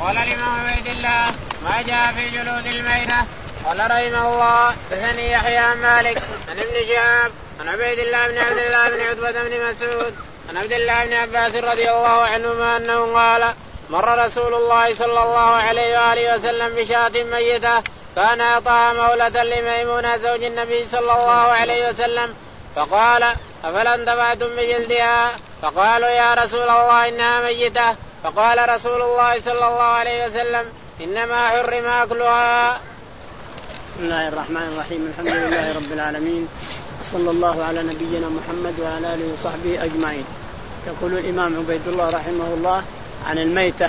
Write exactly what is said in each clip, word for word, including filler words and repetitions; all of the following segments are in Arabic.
قال الإمام عبيد الله ما جاء في جلود الميتة. قال رحمه الله حدثني يحيى عن مالك عن ابن شهاب عن عبيد الله بن عبد الله بن عتبة بن مسعود عن عبد الله بن عباس رضي الله عنهما أنه قال مر رسول الله صلى الله عليه وآله وسلم بشاة ميتة كان أعطاها مولة لميمونة زوج النبي صلى الله عليه وسلم فقال أفلا انتفعتم بجلدها؟ فقالوا يا رسول الله إنها ميتة. فقال رسول الله صلى الله عليه وسلم إنما حرم أكلها. بسم الله الرحمن الرحيم. الحمد لله رب العالمين، صلى الله على نبينا محمد وعلى آله وصحبه أجمعين. يقول الإمام عبيد الله رحمه الله عن الميتة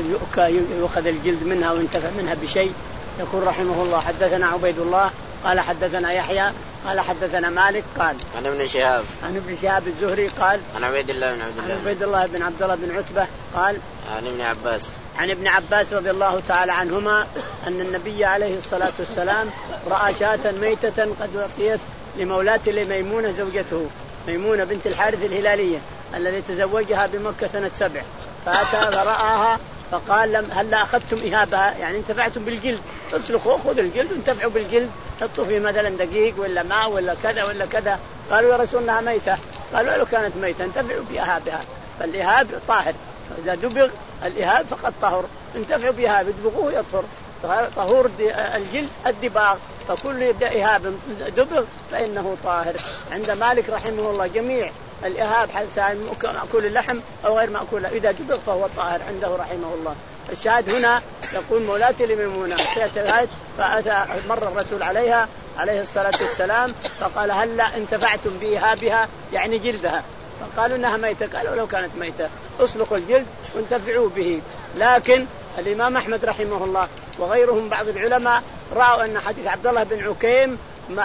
يؤخذ الجلد منها وينتفع منها بشيء. يقول رحمه الله حدثنا عبيد الله قال حدثنا يحيى قال حدثنا مالك قال عن ابن شهاب عن ابن شهاب الزهري قال عن عبيد الله بن عبد الله عن عبيد الله بن عبد الله بن عتبة قال عن ابن عباس عن ابن عباس رضي الله تعالى عنهما أن النبي عليه الصلاة والسلام رأى شاة ميتة قد وقيت لمولاة لميمونة زوجته، ميمونة بنت الحارث الهلالية الذي تزوجها بمكة سنة سبع، فأتى فرآها فقال لم هل أخذتم إهابها؟ يعني انتفعتم بالجلد، اصلخوا خذوا الجلد وانتفعوا بالجلد، حطوا فيه مثلا دقيق ولا ماء ولا كذا ولا كذا. قالوا يا رسول الله ميتة. قالوا لو كانت ميتة انتفعوا بإهابها، فالإهاب طاهر، إذا دبغ الإهاب فقد طهر، انتفعوا بإهاب يدبغوه يطهر. طهور الجلد الدباغ، فكل إهاب دبغ فإنه طاهر. عند مالك رحمه الله جميع الإهاب مأكول اللحم أو غير مأكول إذا دبغ فهو طاهر عنده رحمه الله. الشاهد هنا يقول مولاتي لميمونة فأتى مر الرسول عليها عليه الصلاة والسلام فقال هل لا انتفعتم بإهابها يعني جلدها؟ فقالوا إنها ميتة. قالوا لو كانت ميتة اصلقوا الجلد وانتفعوا به. لكن الإمام أحمد رحمه الله وغيرهم بعض العلماء رأوا أن حديث عبد الله بن عكيم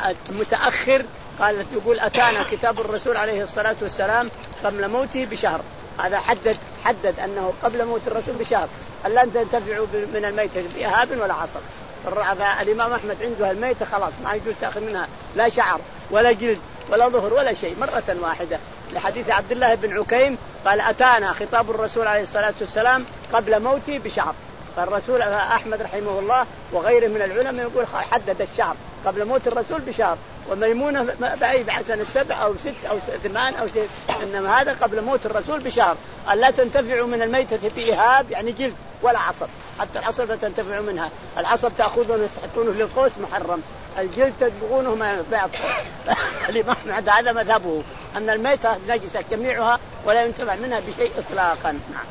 متأخر، قال يقول أتانا كتاب الرسول عليه الصلاة والسلام قبل موته بشهر، هذا حدد حدد أنه قبل موت الرسول بشهر ألا تنتفعوا من الميتة بإهاب ولا عصب. فالإمام أحمد عنده الميتة خلاص ما يجوز تأخذ منها لا شعر ولا جلد ولا ظهر ولا شيء مرة واحدة، لحديث عبد الله بن عكيم قال أتانا خطاب الرسول عليه الصلاة والسلام قبل موته بشهر. فالرسول أحمد رحمه الله وغيره من العلماء يقول حدد الشهر قبل موت الرسول بشهر، وميمونة بعيد عن سنة سبع أو ست أو ثمان أو شيء، إنما هذا قبل موت الرسول بشهر. ألا تنتفعوا من الميتة بإهاب يعني جلد ولا عصب، حتى العصب لا تنتفعوا منها، العصب تأخذونه تحطونه للقوس محرم، الجلد تدبغونه ما يطهر. الإمام أحمد هذا مذهبه أن الميتة نجسة جميعها ولا ينتفع منها بشيء إطلاقا. نعم.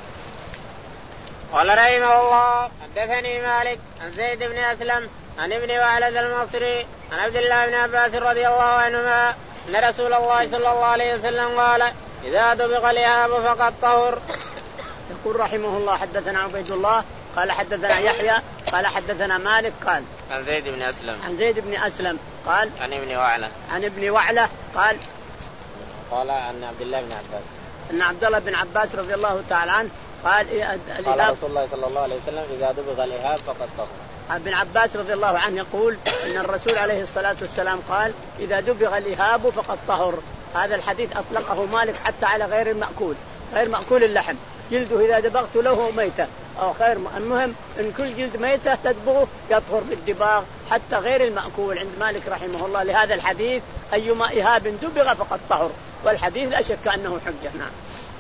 قال رحمه الله حدثني مالك عن زيد بن أسلم عن ابن وعلة المصري عن عبد الله بن عباس رضي الله عنهما أن رسول الله صلى الله عليه وسلم قال إذا دبغ الإهاب فقد طهر. يقول رحمه الله حدثنا عبيد الله قال حدثنا يحيى قال حدثنا مالك قال عن زيد بن أسلم عن زيد بن أسلم قال عن ابن وعلة عن ابن وعلة قال قال عن عبد الله بن عباس أن عبد الله بن عباس رضي الله تعالى عنه قال قال رسول الله صلى الله عليه وسلم إذا دبغ الإهاب فقد طهر. ابن عباس رضي الله عنه يقول أن الرسول عليه الصلاة والسلام قال إذا دبغ الإهاب فقد طهر. هذا الحديث أطلقه مالك حتى على غير المأكول، غير مأكول اللحم، جلده إذا دبغت له ميتة أو خير. المهم إن كل جلد ميتة تدبغه يطهر بالدباغ حتى غير المأكول عند مالك رحمه الله لهذا الحديث أيما إهاب دبغ فقد طهر، والحديث لا شك أنه حجة. نعم.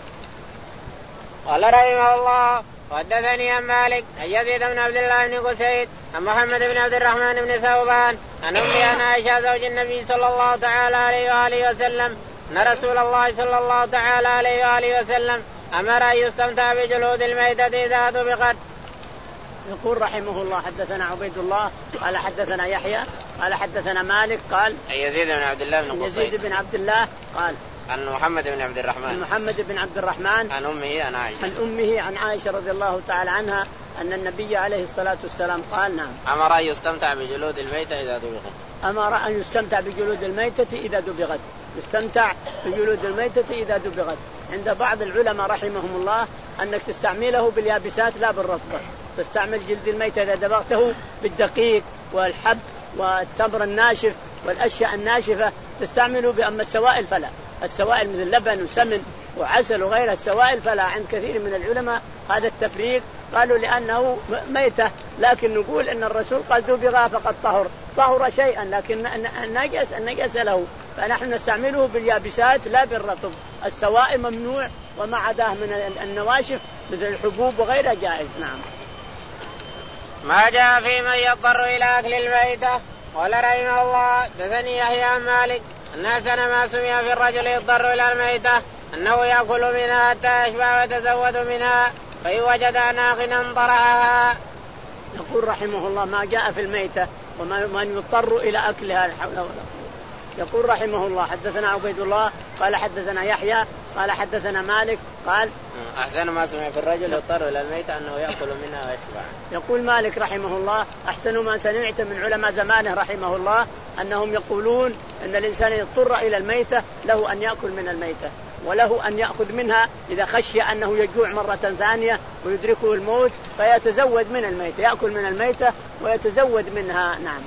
قال رحمه الله وحدثني عن مالك عن يزيد بن عبد الله بن قسيد عن محمد بن عبد الرحمن بن ثوبان عن أمي عن عائشة زوج النبي صلى الله تعالى عليه وآله وسلم أن رسول الله صلى الله تعالى عليه وآله وسلم أمر أن يستمتع بجلود الميتة إذا دبغت. يقول رحمه الله حدثنا عبيد الله قال حدثنا يحيى قال حدثنا مالك قال عن يزيد بن عبد الله بن قسيد يزيد بن عبد الله قال عن محمد بن عبد الرحمن عن محمد بن عبد الرحمن عن أمه عن عائشة عن أمه عن عائشة رضي الله تعالى عنها أن النبي عليه الصلاة والسلام قال نعم أمر أن يستمتع بجلود الميتة إذا دبغت. أمر أن يستمتع بجلود الميتة إذا دبغت، يستمتع بجلود الميتة إذا دبغت. عند بعض العلماء رحمهم الله أنك تستعمله باليابسات لا بالرطبة، تستعمل جلد الميتة إذا دبغته بالدقيق والحب والتمر الناشف والأشياء الناشفة تستعمله، بأما السوائل فلا، السوائل مثل لبن وسمن وعسل وغيرها السوائل فلا. عند كثير من العلماء هذا التفريق قالوا لأنه ميتة، لكن نقول إن الرسول قال دبغ فقد طهر، طهر شيئا، لكن النجس النجس له، فنحن نستعمله باليابسات لا بالرطب. السوائل ممنوع وما عداه من النواشف مثل الحبوب وغيرها جائز. نعم. ما جاء في من يضطر إلى أكل الميتة. قال رحمه الله حدثني يحيى عن مالك أن أحسن ما سمع في الرجل يضطر إلى الميتة أنه يأكل منها حتى يشبع ويتزود منها فإن وجد ناقنا طرحها. يقول رحمه الله ما جاء في الميتة ومن يضطر إلى أكلها لا حول ولا قوة. يقول رحمه الله حدثنا عبيد الله قال حدثنا يحيى قال حدثنا مالك قال أحسن ما سمع في الرجل يضطر إلى الميتة أنه يأكل منها ويشبع. يقول مالك رحمه الله أحسن ما سمعت من علماء زمانه رحمه الله أنهم يقولون أن الإنسان يضطر إلى الميتة له أن يأكل من الميتة وله أن يأخذ منها إذا خشي أنه يجوع مرة ثانية ويدركه الموت فيتزود من الميتة، يأكل من الميتة ويتزود منها. نعم.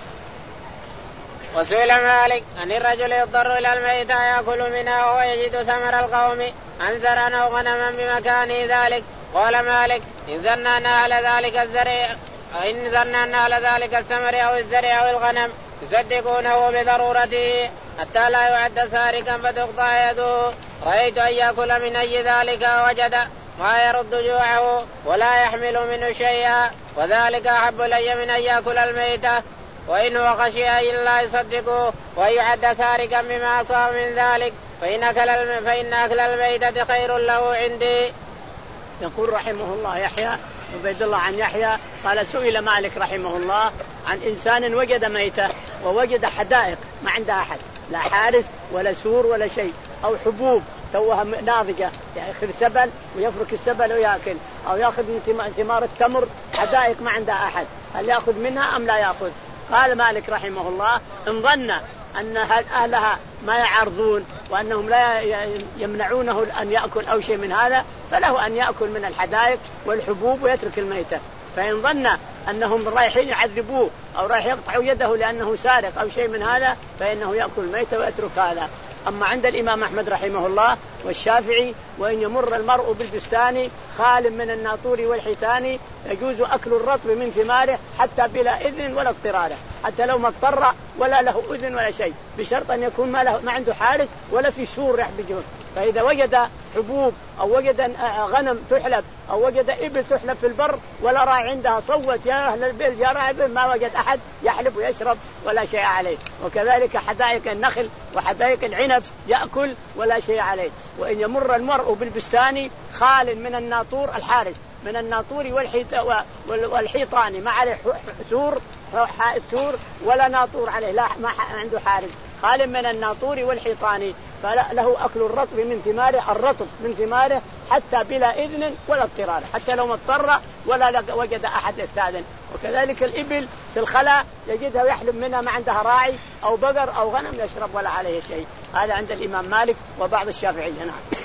وسئل مالك أن الرجل يضطر إلى الميتة يأكل منها وهو يجد ثمر القوم عن زرعا أو غنما بمكان ذلك. قال مالك إن ظننا على ذلك الزرع إن ظننا على ذلك الثمر أو الزرع أو الغنم يصدقونه بضرورته حتى لا يعد سارقا فتقطع يده. رأيت أن يأكل من أي ذلك وجد ما يرد جوعه ولا يحمل منه شيئا، وذلك أحب لي من أن يأكل الميتة، وإنه خشي أن لا يصدقه ويعد سارقا بما أصاب من ذلك فإن أكل, الم... فإن أكل الميتة خير له عندي. يقول رحمه الله يحيى عبيد الله عن يحيى قال سئل مالك رحمه الله عن إنسان وجد ميتة ووجد حدائق ما عندها أحد، لا حارس ولا سور ولا شيء، أو حبوب توها ناضجة يأخذ سبل ويفرك السبل ويأكل، أو يأخذ من ثمار التمر حدائق ما عندها أحد، هل يأخذ منها أم لا يأخذ؟ قال مالك رحمه الله إن ظن أن أهلها ما يعرضون وأنهم لا يمنعونه أن يأكل أو شيء من هذا فله أن يأكل من الحدائق والحبوب ويترك الميتة. فإن ظن أنهم رايحين يعذبوه أو رايح يقطعوا يده لأنه سارق أو شيء من هذا فإنه يأكل الميتة ويترك هذا. أما عند الإمام أحمد رحمه الله والشافعي وإن يمر المرء بالبستان خال من الناطور والحيتان يجوز أكل الرطب من ثماره حتى بلا إذن ولا اضطراره، حتى لو ما اضطر ولا له إذن ولا شيء، بشرط أن يكون ما, له ما عنده حارس ولا في سور يحبجه. فإذا وجد حبوب أو وجد غنم تحلب أو وجد إبل تحلب في البر ولا راعي عندها صوت يا أهل البيت يا راعي البيت، ما وجد أحد يحلب ويشرب ولا شيء عليه. وكذلك حدائق النخل وحدائق العنب يأكل ولا شيء عليه. وإن يمر المرء بالبستان خال من الناطور الحارس من الناطور والحيطان ما عليه سور سور ولا ناطور عليه، لا ما عنده حارس، خال من الناطور والحيطان فله أكل الرطب من ثماره الرطب من ثماره حتى بلا إذن ولا اضطرار، حتى لو ما اضطر ولا وجد أحد يستأذن. وكذلك الإبل في الخلاء يجدها ويحلب منها ما عندها راعي أو بقر أو غنم يشرب ولا عليه شيء. هذا عند الإمام مالك وبعض الشافعية. نعم.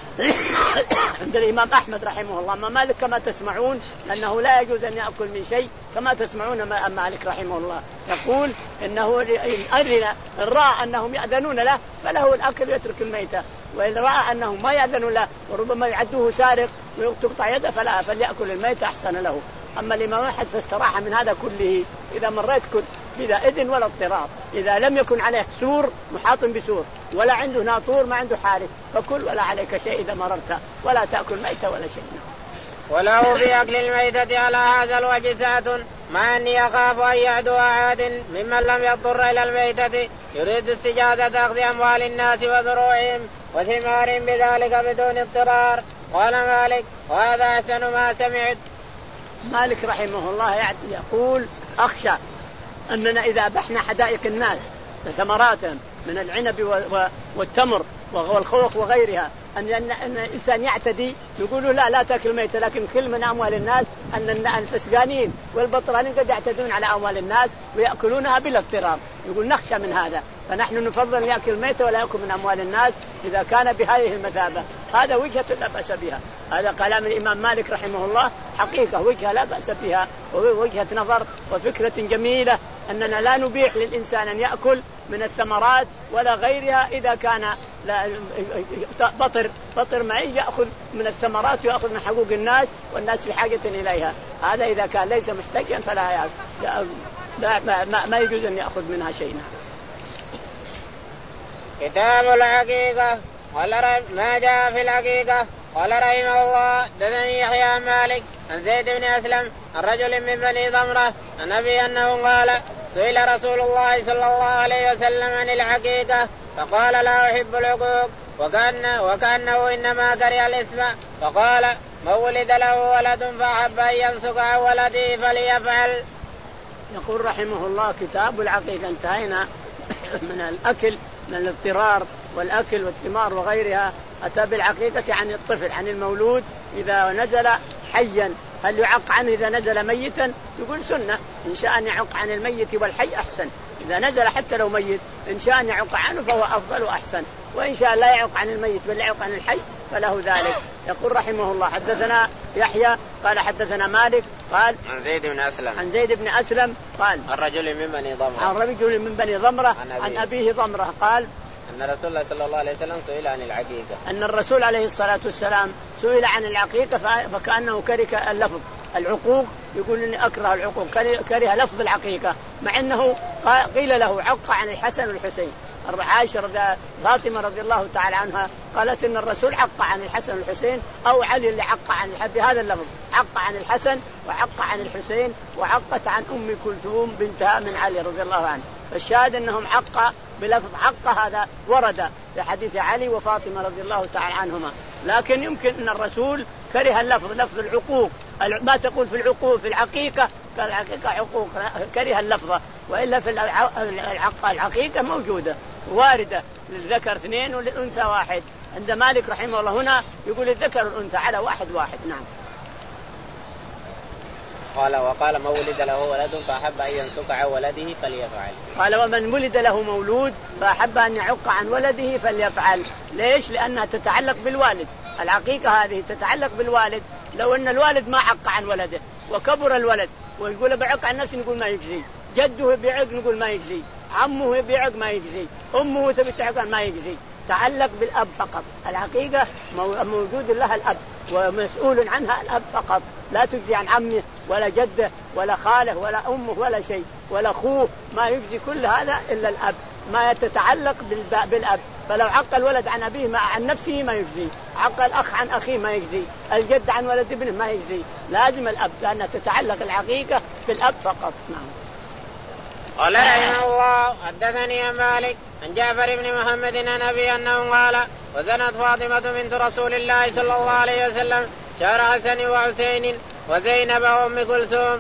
عند الإمام أحمد رحمه الله ما مالك كما تسمعون أنه لا يجوز أن يأكل من شيء كما تسمعون ما مالك رحمه الله يقول إنه إن رأى أنهم يأذنون له فله الأكل ويترك الميتة، وإن رأى أنهم ما يأذنون له وربما يعدوه سارق وتقطع يده فلا فليأكل الميتة أحسن له. أما الإمام أحمد فاستراح من هذا كله إذا مريت كل بلا إذن ولا اضطرار، إذا لم يكن عليه سور محاط بسور ولا عنده ناطور ما عنده حارس فكل ولا عليك شيء إذا مررت ولا تأكل ميتة ولا شيء. وله في أكل الميتة على هذا الوجه ساعة مع أني أخاف أن يعدو عاد ممن لم يضطر إلى الميتة يريد استجازة أخذ أموال الناس وزروعهم وثمارهم بذلك بدون اضطرار. قال مالك وهذا أحسن ما سمعت. مالك رحمه الله يقول أخشى أننا إذا أبحنا حدائق الناس ثمراتهم من العنب والتمر والخوخ وغيرها أن الإنسان يعتدي يقول لا لا تأكل ميتة، لكن كل من أموال الناس أن الفسقانين والبطرانين قد يعتدون على أموال الناس ويأكلونها بلا اضطرار. يقول نخشى من هذا فنحن نفضل أن يأكل ميتة ولا يأكل من أموال الناس إذا كان بهذه المثابة. هذا وجهة لا بأس بها، هذا كلام الإمام مالك رحمه الله حقيقة وجهة لا بأس بها ووجهة نظر وفكرة جميلة أننا لا نبيح للإنسان أن يأكل من الثمرات ولا غيرها إذا كان لا بطر بطر معي يأخذ من الثمرات ويأخذ من حقوق الناس والناس في حاجة إليها. هذا إذا كان ليس محتاجا فلا يأخذ. لا ما, ما, ما يجوز أن يأخذ منها شيء. كتاب العقيقة. قال ما جاء في العقيقة. قال رحمه الله دثني يحيى مالك عن زيد بن أسلم عن رجل من بني ضمرة عن أبي أنه قال سئل رسول الله صلى الله عليه وسلم عن العقيقة فقال لا أحب العقوق وكأن وكأنه إنما كره الاسم فقال من ولد له ولد فأحب أن ينسك عن ولده فليفعل. يقول رحمه الله كتاب العقيقة. انتهينا من الأكل من الاضطرار والأكل والثمار وغيرها. أتى بالعقيقة عن الطفل عن المولود إذا نزل حيا هل يعق عنه إذا نزل ميتا؟ يقول سنة إن شاء أن يعق عن الميت والحي أحسن. إذا نزل حتى لو ميت إن شاء أن يعق عنه فهو أفضل وأحسن وإن شاء لا يعق عن الميت بل يعق عن الحي فله ذلك. يقول رحمه الله حدثنا يحيى قال حدثنا مالك قال عن زيد بن أسلم عن زيد بن أسلم قال الرجل من بني ضمرة عن رجل من بني ضمرة عن, عن أبيه ضمرة قال أن رسول الله صلى الله عليه وسلم سئل عن العقيقة أن الرسول عليه الصلاة والسلام سئل عن العقيقة فكأنه كره اللفظ العقوق. يقول إني أكره العقوق كره لفظ العقيقة مع أنه قيل له عق عن الحسن والحسين. عائشة فاطمة رضي الله تعالى عنها قالت إن الرسول عق عن الحسن والحسين أو علي اللي عق عن الحب هذا اللفظ عق عن الحسن وعق عن الحسين وعقت عن أم كلثوم بنتها من علي رضي الله عنه. فالشاهد أنهم عق بلفظ عق هذا ورد في حديث علي وفاطمة رضي الله تعالى عنهما. لكن يمكن أن الرسول كره اللفظ لفظ العقوق ما تقول في العقوق في العقيقة قال العقيقة عقوق كره اللفظة وإلا في العقيقة موجودة واردة للذكر اثنين وللأنثى واحد. عند مالك رحمه الله هنا يقول الذكر والأنثى على واحد واحد. نعم. قال وقال من ولد له ولد فأحب أن ينسك عن ولده فليفعل. قال ومن ولد له مولود فأحب أن يعق عن ولده فليفعل. ليش؟ لأنها تتعلق بالوالد. العقيقة هذه تتعلق بالوالد. لو أن الوالد ما عق عن ولده وكبر الولد ويقول بعق عن نفسه نقول ما يجزي. جده بيعق نقول ما يجزي. عمه بيعق ما يجزي. أمه تبي تعق ما يجزي. تعلق بالأب فقط. العقيقة موجود لها الأب ومسؤول عنها الأب فقط لا تجزي عن عمه ولا جده ولا خاله ولا أمه ولا شيء ولا أخوه ما يجزي كل هذا إلا الأب ما يتتعلق بالأب. فلو عق الولد عن أبيه ما عن نفسه ما يجزي. عق الأخ عن أخيه ما يجزي. الجد عن ولد ابنه ما يجزي. لازم الأب لأنها تتعلق العقيقة بالأب فقط. نعم. قال رحمه الله حدثني مالك عن جعفر بن محمد عن أبي أنه قال وزنت فاطمة بنت رسول الله صلى الله عليه وسلم شهر حسن وحسين وزينب وأم كلثوم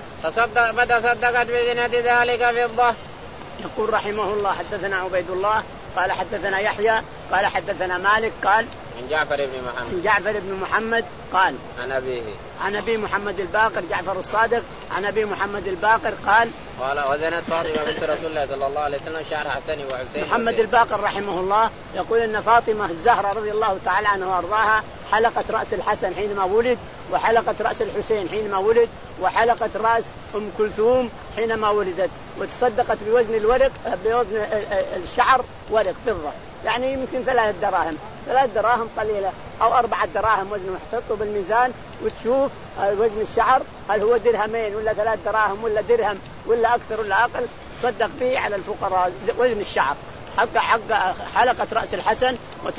فتصدقت بزنة ذلك فضة. يقول رحمه الله حدثنا عبيد الله قال حدثنا يحيى قال حدثنا مالك قال عن جعفر بن محمد عن جعفر بن محمد قال عن أبيه عن أبي محمد الباقر جعفر الصادق عن أبي محمد الباقر قال قال وزنت فاطمة بنت رسول الله صلى الله عليه وسلم شعر حسن وحسين. محمد الباقر رحمه الله يقول إن فاطمة الزهرة رضي الله تعالى عنها وأرضاها حلقت رأس الحسن حينما ولد وحلقت رأس الحسين حينما ولد وحلقت رأس أم كلثوم حينما ولدت وتصدقت بوزن الورق بوزن الشعر ورق فضة يعني يمكن ثلاث دراهم ثلاث دراهم قليلة أو أربعة دراهم وزن محطوط بالميزان وتشوف وزن الشعر هل هو درهمين ولا ثلاث دراهم ولا درهم ولا أكثر ولا أقل صدق به على الفقراء وزن الشعر. حق حق حلقة رأس الحسن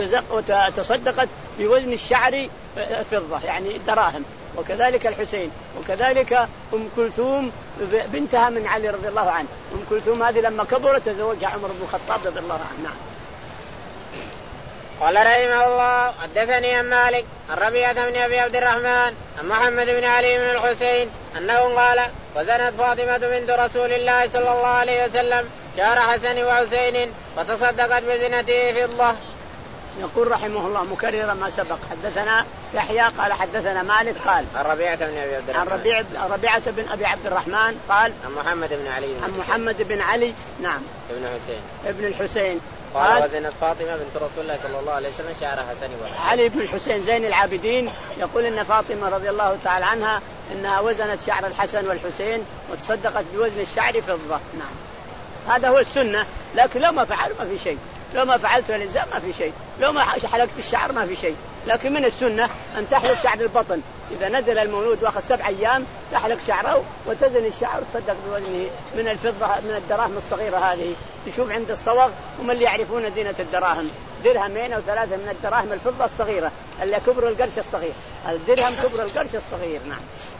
وتصدقت بوزن الشعر فضة يعني دراهم. وكذلك الحسين وكذلك أم كلثوم بنتها من علي رضي الله عنه. أم كلثوم هذه لما كبرت تزوجها عمر بن الخطاب رضي الله عنه. نعم. قال رحمه الله حدثني مالك عن ربيعة بن أبي عبد الرحمن عن محمد بن علي بن الحسين أنه قال وزنت فاطمة بنت رسول الله صلى الله عليه وسلم شهر حسن وحسين فتصدقت بزنته فضة. يقول رحمه الله مكررا ما سبق حدثنا يحيى قال حدثنا مالك قال عن ربيعة بن أبي عبد الرحمن عن ربيعة ربيعة بن أبي عبد الرحمن قال عن محمد بن علي بن عن محمد بن علي نعم ابن حسين ابن الحسين قال وزنت فاطمة بنت رسول الله صلى الله عليه وسلم شعر حسن وحسين. علي بن الحسين زين العابدين يقول إن فاطمة رضي الله تعالى عنها إنها وزنت شعر الحسن والحسين وتصدقت بوزن الشعر فضة. نعم. هذا هو السنة لكن لو ما فعلوا ما في شيء لو ما فعلت الإنسان ما في شيء، لو ما حلقت الشعر ما في شيء. لكن من السنة أن تحلق شعر البطن، إذا نزل المولود واخذ سبع أيام تحلق شعره وتزن الشعر وتصدق بوزنه من الفضة من الدراهم الصغيرة هذه. تشوف عند الصوغ هم اللي يعرفون زينة الدراهم، درهمين أو ثلاثة من الدراهم الفضة الصغيرة اللي كبر القرش الصغير، الدرهم كبر القرش الصغير. نعم.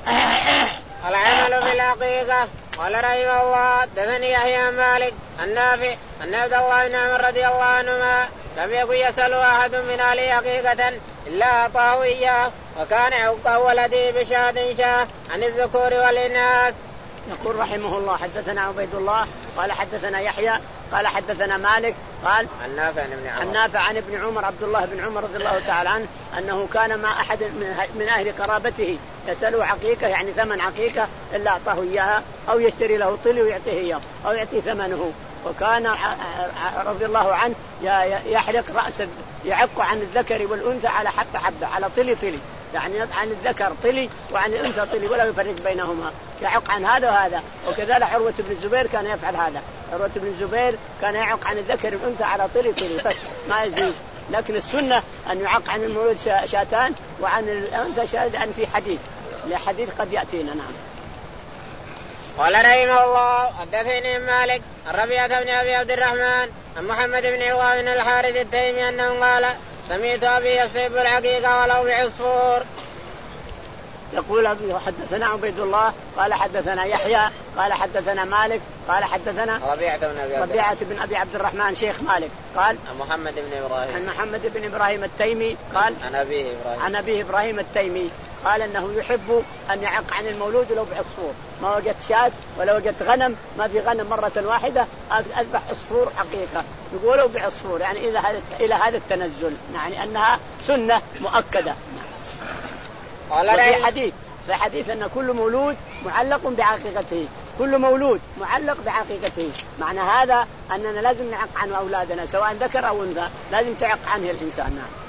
العمل بالعقيقة. قال رحمه الله حدثني يحيى مالك النافع أن عبد الله بن عمر رضي الله عنهما لم يكن يسأل أحد من أهله عقيقة إلا أعطاه إياه، وكان يعق ولدي بشاة شاه عن الذكور والإناث. يقول رحمه الله حدثنا عبيد الله قال حدثنا يحيى قال حدثنا مالك قال النافع عن ابن عمر النافع عن ابن عمر عبد الله بن عمر رضي الله تعالى عنه أنه كان مع أحد من أهل قرابته يسأله عقيقة يعني ثمن عقيقة إلا أعطاه إياها أو يشتري له طلي ويعطيه إياه أو يعطيه ثمنه. وكان رضي الله عنه يحلق رأس يعق عن الذكر والأنثى على حبة حبة على طلي طلي، يعني عن الذكر طلي وعن الأنثى طلي ولا يفرق بينهما، يعق عن هذا وهذا. وكذلك عروة بن الزبير كان يفعل هذا، عروة بن الزبير كان يعق عن الذكر والأنثى على طلي طلي بس ما يزيد. لكن السنة أن يعق عن المولود شاتان وعن الأنثى شاة، لأن في حديث لحديث قد يأتينا. نعم. قال رحمه الله حدثني مالك الربيعة بن أبي عبد الرحمن عن محمد بن عوام بن الحارث التيمي أنه قال سمعت أبي يصيب العقيقة ولو بعصفور. يقول حدثنا عبيد الله قال حدثنا يحيى قال حدثنا مالك قال حدثنا ربيعة بن أبي عبد, ربيعة بن أبي عبد الرحمن شيخ مالك قال عن محمد بن إبراهيم عن محمد بن إبراهيم التيمي قال عن أبيه إبراهيم عن أبيه إبراهيم التيمي قال أنه يحب أن يعق عن المولود لو بعصفور، ما وجدت شاة ولا وجدت غنم، ما في غنم مرة واحدة أذبح عصفور حقيقة، يقولوا بعصفور يعني إلى هذا إلى هذا التنزل، يعني أنها سنة مؤكدة. وفي حديث في حديث أن كل مولود معلق بعقيقته، كل مولود معلق بعقيقته، معنى هذا أننا لازم نعق عن أولادنا سواء ذكر أو أنثى، لازم تعق عنه الإنسان. نعم.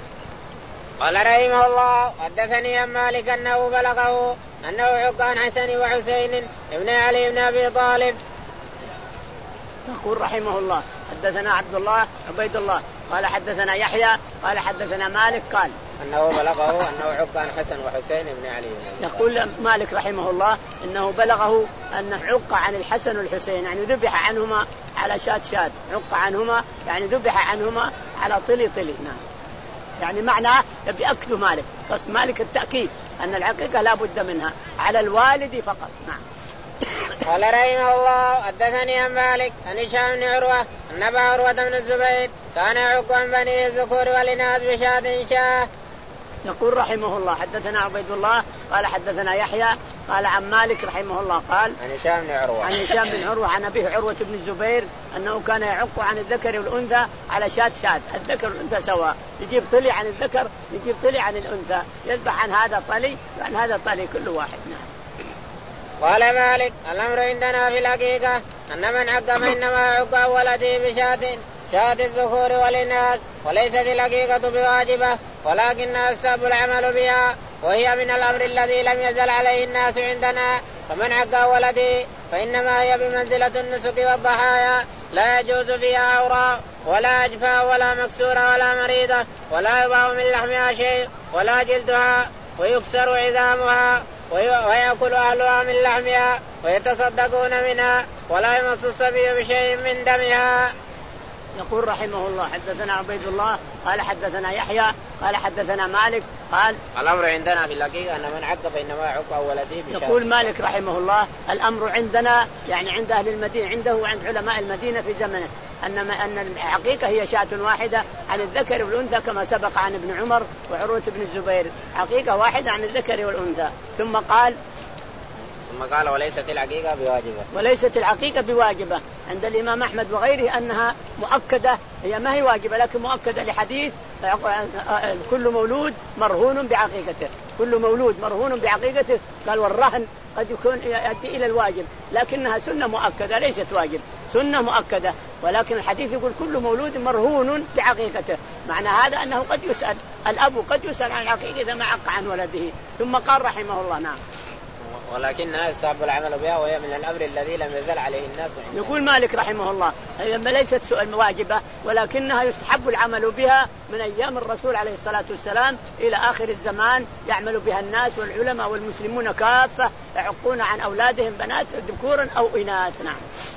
قال رحمه الله حدثني عن مالك أنه بلغه أنه عق عن حسن وحسين ابن علي بن أبي طالب. يقول رحمه الله حدثنا عبد الله عبيد الله قال حدثنا يحيى قال حدثنا مالك قال أنه بلغه أنه عق عن حسن وحسين ابن علي. يقول مالك رحمه الله أنه بلغه أنه عق عن الحسن والحسين، يعني ذبح عنهما على شات شات، عق عنهما يعني ذبح عنهما على طلي طلي. نعم. يعني معناه يبي أكد مالك، قصد مالك التأكيد أن العقيقة لا بد منها على الوالد فقط. نعم. قال رحمه الله حدثني عن مالك عن هشام بن عروة أن أبا عروة بن الزبير كان يعق عن بني الذكور والإناث بشاة شاه. يقول رحمه الله حدثنا عبيد الله قال حدثنا يحيى قال عن مالك رحمه الله قال عن هشام بن عروة عن هشام بن عروة عن أبيه عروة بن الزبير أنه كان يعق عن الذكر والأنثى على شاة شاة، الذكر والأنثى سواء، يجيب طلي عن الذكر يجيب طلي عن الأنثى، يذبح عن هذا طلي وعن هذا طلي كل واحد. نعم. قال مالك الأمر عندنا في الحقيقة أن من عق فإنما يعق ولده بشاة شاة الذكور والإناث، وليست الحقيقة بواجبة ولكن أستحب العمل بها، وهي من الأمر الذي لم يزل عليه الناس عندنا. فمن عق ولده فإنما هي بمنزلة النسك والضحايا، لا يجوز فيها عورة ولا أجفاء ولا مكسورة ولا مريضة، ولا يباع من لحمها شيء ولا جلدها، ويكسر عظامها ويأكل أهلها من لحمها ويتصدقون منها، ولا يمس الصبي بشيء من دمها. يقول رحمه الله حدثنا عبيد الله قال حدثنا يحيى قال حدثنا مالك قال الأمر عندنا في الحقيقة أن من عق فإنما يعق ولده بشاة. يقول مالك رحمه الله الأمر عندنا يعني عند أهل المدينة، عنده وعند علماء المدينة في زمنه، أن أن الحقيقة هي شاة واحدة عن الذكر والأنثى كما سبق عن ابن عمر وعروة بن الزبير، حقيقة واحدة عن الذكر والأنثى. ثم قال ثم قال وليست العقيقة بواجبة وليست العقيقة بواجبة عند الإمام أحمد وغيره أنها مؤكدة، هي ما هي واجبة لكن مؤكدة لحديث كل مولود مرهون بعقيقته، كل مولود مرهون بعقيقته. قال والرهن قد يكون يؤدي إلى الواجب لكنها سنة مؤكدة ليست واجب، سنة مؤكدة، ولكن الحديث يقول كل مولود مرهون بعقيقته، معنى هذا أنه قد يسأل الأب قد يسأل عن العقيقة إذا ما عق عن ولده. ثم قال رحمه الله نعم ولكنها يستحب العمل بها وهي من الأمر الذي لم يزل عليه الناس. يقول مالك رحمه الله هي ليست سؤال واجبة ولكنها يستحب العمل بها من أيام الرسول عليه الصلاة والسلام إلى آخر الزمان، يعمل بها الناس والعلماء والمسلمون كافة يعقون عن أولادهم بنات ذكورا أو إناث. نعم.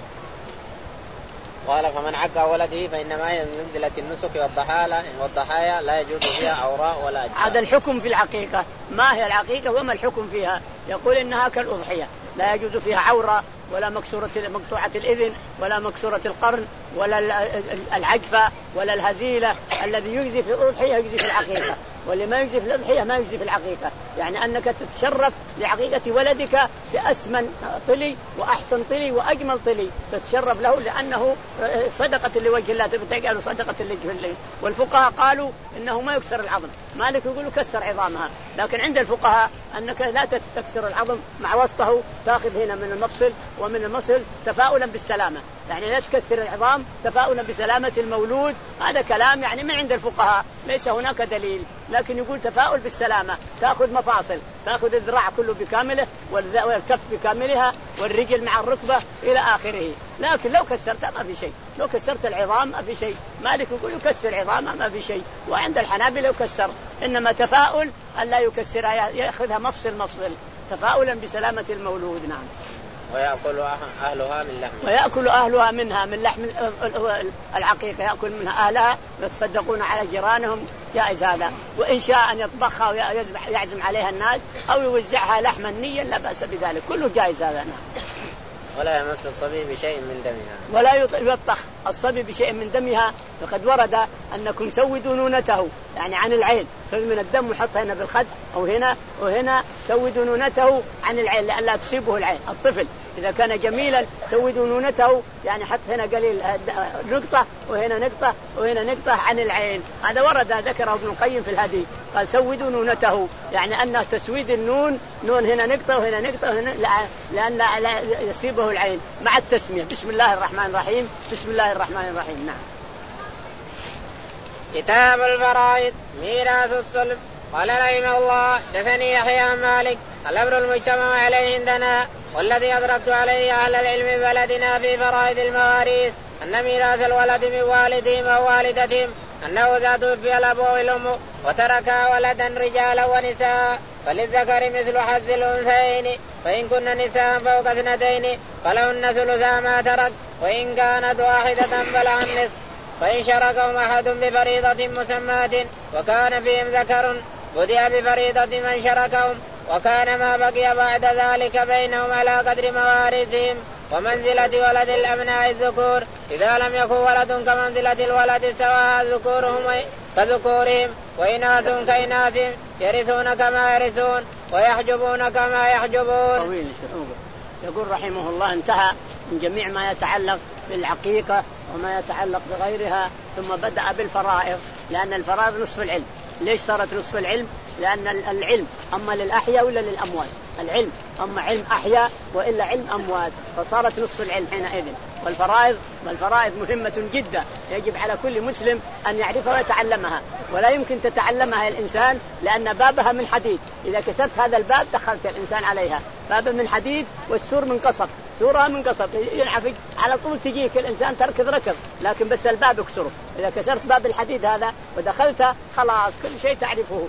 قال فمن عق ولده فإنما هي من منزلة النسك والضحايا والضحايا لا يجوز فيها عوراء ولا أجزاء. هذا الحكم في العقيقة. ما هي العقيقة وما الحكم فيها؟ يقول إنها كالأضحية لا يجوز فيها عورة ولا مكسورة مقطوعة الإذن ولا مكسورة القرن ولا العجفة ولا الهزيلة. الذي يجزي في الأضحية يجزي في العقيقة، واللي ما يجزي في الأضحية ما يجزي في العقيقة. يعني أنك تتشرف لعقيقة ولدك بأسمن طلي وأحسن طلي وأجمل طلي، تتشرف له لأنه صدقة لوجه الله، تجعل صدقة لوجه الله. والفقهاء قالوا إنه ما يكسر العظم، مالك يقول كسر عظامها، لكن عند الفقهاء أنك لا تكسر العظم مع وسطه، تأخذ هنا من المفصل ومن المصل تفاؤلا بالسلامة، يعني لا تكسر العظام تفاؤلا بسلامة المولود. هذا كلام يعني من عند الفقهاء، ليس هناك دليل، لكن يقول تفاؤل بالسلامة، تأخذ مفاصل، تأخذ الذراع كله بكامله والكف بكاملها والرجل مع الركبة إلى آخره. لكن لو كسرت ما في شيء، لو كسرت العظام ما في شيء. مالك يقول يكسر عظامها ما في شيء، وعند الحنابلة يكسر، إنما تفاؤل أن لا يكسرها، يأخذها مفصل مفصل تفاؤلا بسلامة المولود. نعم. ويأكل أهلها من لحم ويأكل أهلها منها من لحم العقيقة، يأكل منها أهلها ويتصدقون على جيرانهم، جائز هذا. وإن شاء أن يطبخها ويعزم عليها الناس أو يوزعها لحما نيا لا بأس بذلك، كله جائز هذا. نعم. ولا يمس الصبي بشيء من دمها، ولا يطبخ الصبي بشيء من دمها. فقد ورد أنكم سودوا نونته، يعني عن العين، خذ من الدم وحط هنا بالخد أو هنا وهنا، سودوا نونته عن العين لئلا تصيبه العين. الطفل إذا كان جميلا سودوا نونته، يعني حط هنا قليل نقطة وهنا نقطة وهنا نقطة عن العين. هذا ورد ذكره ابن القيم في الهدي، قال سودوا نونته، يعني أن تسويد النون، نون هنا نقطة وهنا نقطة وهنا، لأن لا يصيبه العين مع التسمية. بسم الله الرحمن الرحيم، بسم الله الرحمن الرحيم. نعم. كتاب الفرائض ميراث الصلب. قال رحمه الله دثني يحيى عن مالك الأمر المجتمع عليه عندنا والذي أدركت عليه أهل العلم بلدنا في فرائض المواريث أن ميراث الولد من والدهم أو والدتهم أنه إذا توفي الأب أو الأم وتركا ولدا رجالا ونساء فللذكر مثل حظ الأنثيين، فإن كن نساء فوق اثنتين فلهن ثلثا ما ترك، وإن كانت واحدة فلها النصف، فإن شركهم أحد بفريضة مسماة وكان فيهم ذكر بدأ بفريضة من شركهم، وكان ما بقي بعد ذلك بينهم على قدر موارثهم ومنزلة ولد الأبناء الذكور، إذا لم يكن ولد كمنزلة الولد سواء ذكورهم كذكورهم وإناث كإناثهم، يرثون كما يرثون ويحجبون كما يحجبون. يقول رحمه الله انتهى من جميع ما يتعلق بالعقيقة وما يتعلق بغيرها، ثم بدأ بالفرائض، لأن الفرائض نصف العلم. ليش صارت نصف العلم؟ لأن العلم أما للأحياء ولا للأموات؟ العلم أما علم أحياء وإلا علم أموات، فصارت نصف العلم حينئذ. والفرائض والفرائض مهمة جدا، يجب على كل مسلم أن يعرفها ويتعلمها، ولا يمكن تتعلمها الإنسان لأن بابها من حديد، إذا كسرت هذا الباب دخلت الإنسان عليها. باب من حديد والسور من قصب، سورها من قصب ينعفج على طول تجيك الإنسان تركض ركض، لكن بس الباب يكسره. إذا كسرت باب الحديد هذا ودخلت خلاص كل شيء تعرفه.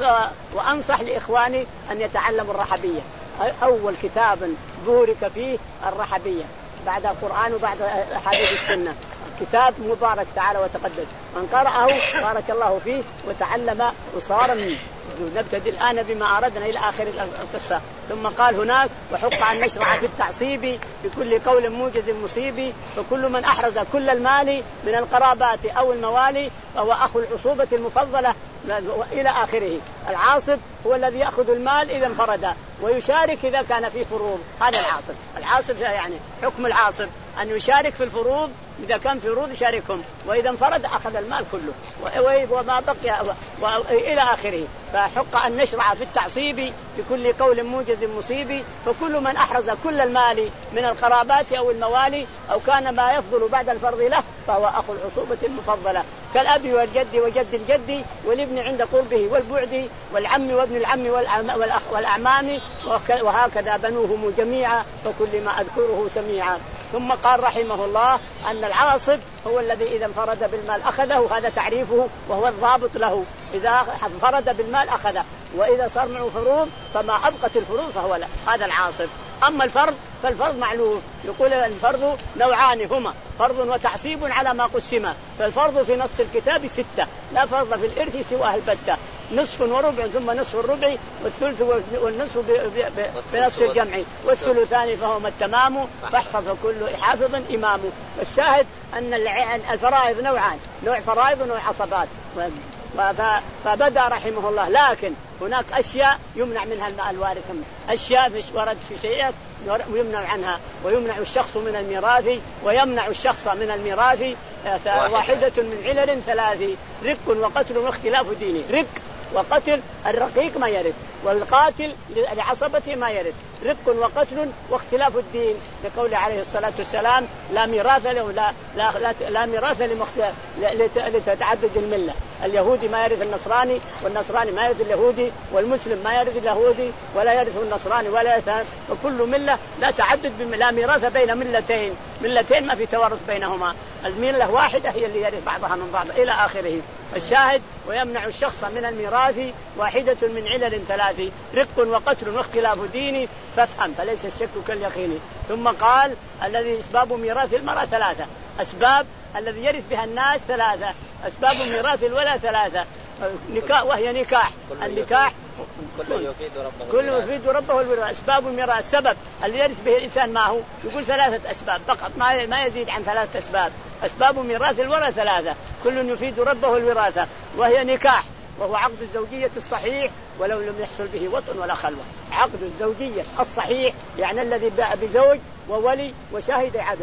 وأنصح لإخواني أن يتعلموا الرحبية، أول كتاب بورك فيه الرحبية بعد القرآن وبعد أحاديث السنة، كتاب مبارك تعالى وتقدس، من قرأه بارك الله فيه وتعلم وصار منه. نبتدي الآن بما أردنا إلى آخر القصة. ثم قال هناك وحق أن نشرع في التعصيب بكل قول موجز مصيب، فكل من أحرز كل المال من القرابات أو الموالي فهو أخو العصوبة المفضلة إلى آخره. العاصب هو الذي يأخذ المال إذا انفرد ويشارك إذا كان في فروض، هذا العاصب. العاصب يعني حكم العاصب أن يشارك في الفروض، إذا كان في فروض يشاركهم، وإذا انفرد أخذ المال كله وما بقي إلى آخره. فحق أن نشرع في التعصيب بكل قول موجز مصيب، فكل من أحرز كل المال من القرابات أو الموالي أو كان ما يفضل بعد الفرض له فهو أخو العصوبة المفضلة. كالأب والجد وجد الجد والابن عند قربه والبعد والعم وابن العم والأخ والأعمام وهكذا بنوهم جميعا فكل ما أذكره سميعا. ثم قال رحمه الله أن العاصب هو الذي إذا انفرد بالمال أخذه، هذا تعريفه وهو الضابط له، إذا انفرد بالمال أخذه، وإذا صار معه فروض فما أبقت الفروض فهو لا، هذا العاصب. أما الفرض فالفرض معلوم، يقول الفرض نوعان هما فرض وتعصيب على ما قسم، فالفرض في نص الكتاب ستة، لا فرض في الإرث سواه البتة، نصف وربع ثم نصف الربع والثلث والنصف بنص الجمع والثلثان فهما التمام فاحفظ كل حافظ إمام. الشاهد أن الفرائض نوعان، نوع فرائض ونوع عصبات. فبدأ رحمه الله لكن هناك أشياء يمنع منها المال الوارث، أشياء ورد في شيئات ويمنع عنها، ويمنع الشخص من الميراث ويمنع الشخص من الميراث واحدة من علل ثلاث: رق وقتل واختلاف دينه. رق وقتل الرقيق ما يرث، والقاتل لعصبته ما يرث. رق وقتل واختلاف الدين، لقول عليه الصلاة والسلام لا ميراث له لا لا لا, لا ميراث لتعدد الملة، اليهودي ما يرث النصراني والنصراني ما يرث اليهودي والمسلم ما يرث اليهودي ولا يرث النصراني ولا يرث، وكل ملة لا تعدد لا ميراث بين ملتين، ملتين ما في توارث بينهما، الملة واحدة هي اللي يرث بعضها من بعض إلى آخره. الشاهد ويمنع الشخص من الميراث واحدة من علل ثلاث: رق وقتل واختلاف دين فافهم فليس الشك كاليقين. ثم قال الذي أسباب ميراث المرأة ثلاثة، أسباب الذي يرث بها الناس ثلاثة، أسباب ميراث الولد ثلاثة، نكاح وهي نكاح النكاح كل يفيد ربه كل يفيد ربه الوراث. أسباب الميراث سبب اللي يرث به الإنسان ما هو، يقول ثلاثة أسباب فقط ما ما يزيد عن ثلاثة أسباب. أسباب ميراث الورثة ثلاثة كل يفيد ربه الوراثة، وهي نكاح وهو عقد الزوجية الصحيح ولو لم يحصل به وطن ولا خلوة. عقد الزوجية الصحيح يعني الذي باع بزوج وولي وشاهد عدل.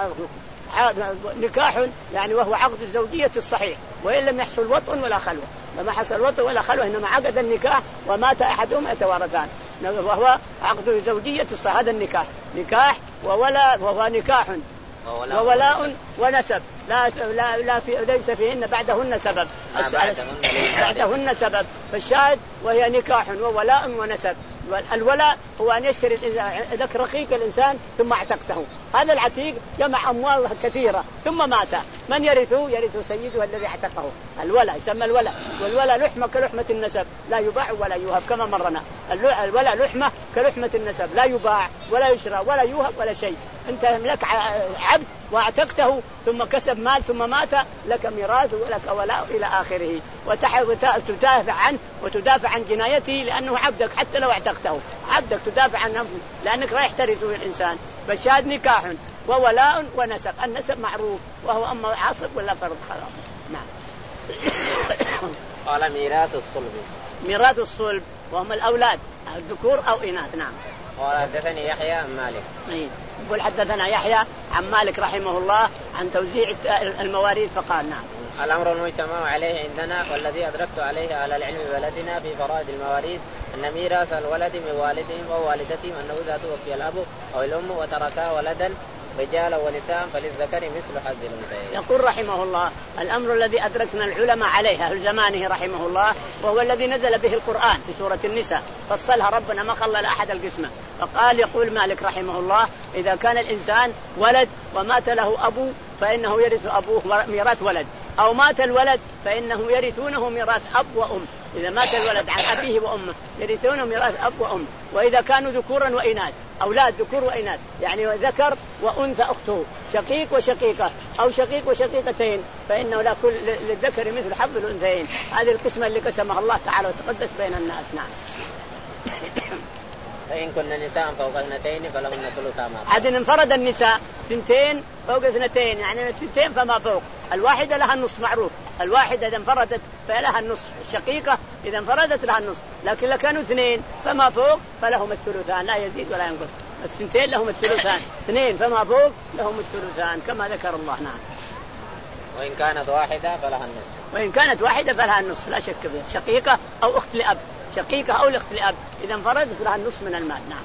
نكاح يعني وهو عقد الزوجية الصحيح وإن لم يحصل وطن ولا خلوة، لما حصل وطن ولا خلوة إنما عقد النكاح ومات أحدهم يتوارثان، وهو عقد الزوجية الصحيح. هذا النكاح نكاح وولا وهو نكاح وولاء ونسب، لا لا لا في ليس فيهن بعدهن سبب، بعدهن سبب. فالشاهد وهي نكاح وولاء ونسب. الولاء هو أن يشتري لك رقيق الإنسان ثم اعتقته، هذا العتيق جمع أموال كثيرة ثم مات، من يرثه؟ يرثه سيده الذي اعتقه. الولاء يسمى الولاء، والولاء لحمة كلحمة النسب لا يباع ولا يوهب كما مرنا. الولاء لحمة كلحمة النسب لا يباع ولا يشرى ولا يوهب ولا شيء. أنت لك عبد واعتقته ثم كسب مال ثم مات، لك ميراث ولك ولاء إلى آخره، وتدافع عنه وتدافع عن جنايته لأنه عبدك حتى لو اعتقته، عبدك تدافع عنه لأنك رايح ترثه الإنسان. فالشاهد نكاح وولاء ونسب. النسب معروف وهو أما عاصب ولا فرض خلاص. نعم. قال ميراث الصلب. ميراث الصلب وهم الأولاد الذكور أو إناث. نعم. قال حدثني يحيى عن مالك. يقول حدثنا يحيى عن مالك رحمه الله عن توزيع المواريث فقال نعم. الأمر المجتمع عليه عندنا والذي أدركت عليه على العلم ببلدنا في فرائض المواريث أن ميراث الولد من والدهم ووالدتهم أنه إذا توفي الأب أو الأم وتركا ولدا رجالا ونساء فللذكر مثل حظ الأنثيين. يقول رحمه الله الأمر الذي أدركنا العلماء عليه في زمانه رحمه الله وهو الذي نزل به القرآن في سورة النساء، فصلها ربنا ما قلل أحد القسمة. فقال يقول مالك رحمه الله إذا كان الإنسان ولد ومات له أبو فإنه يرث أبوه ميراث ولد، أو مات الولد فإنه يرثونه ميراث أب وأم. إذا مات الولد عن أبيه وأمه يرثونه ميراث أب وأم. وإذا كانوا ذكورا وإناث أولاد ذكور وإناث يعني ذكر وأنثى أخته شقيق وشقيقة أو شقيق وشقيقتين فإنه لا كل للذكر مثل حظ الأنثيين. هذه القسمة اللي قسمها الله تعالى وتقدس بين الناس. نعم. فإن كن نساء فوق اثنتين فلهن ثلثا ما. عاد انفرد النساء ثنتين فوق اثنتين يعني ثنتين فما فوق، الواحدة لها النصف معروف، الواحدة إذا انفردت فلها النصف، الشقيقة إذا انفردت لها النصف، لكن لو كانوا اثنين فما فوق فلهم الثلثان لا يزيد ولا ينقص. الثنتين لهم الثلثان، اثنين فما فوق لهم الثلثان كما ذكر الله. نعم. وإن كانت واحدة فلها النصف. وإن كانت واحدة فلها النصف لا شك فيها، شقيقة أو أخت لأب، شقيقة أو الأخت لأب إذا انفردت لها النصف من المال. نعم.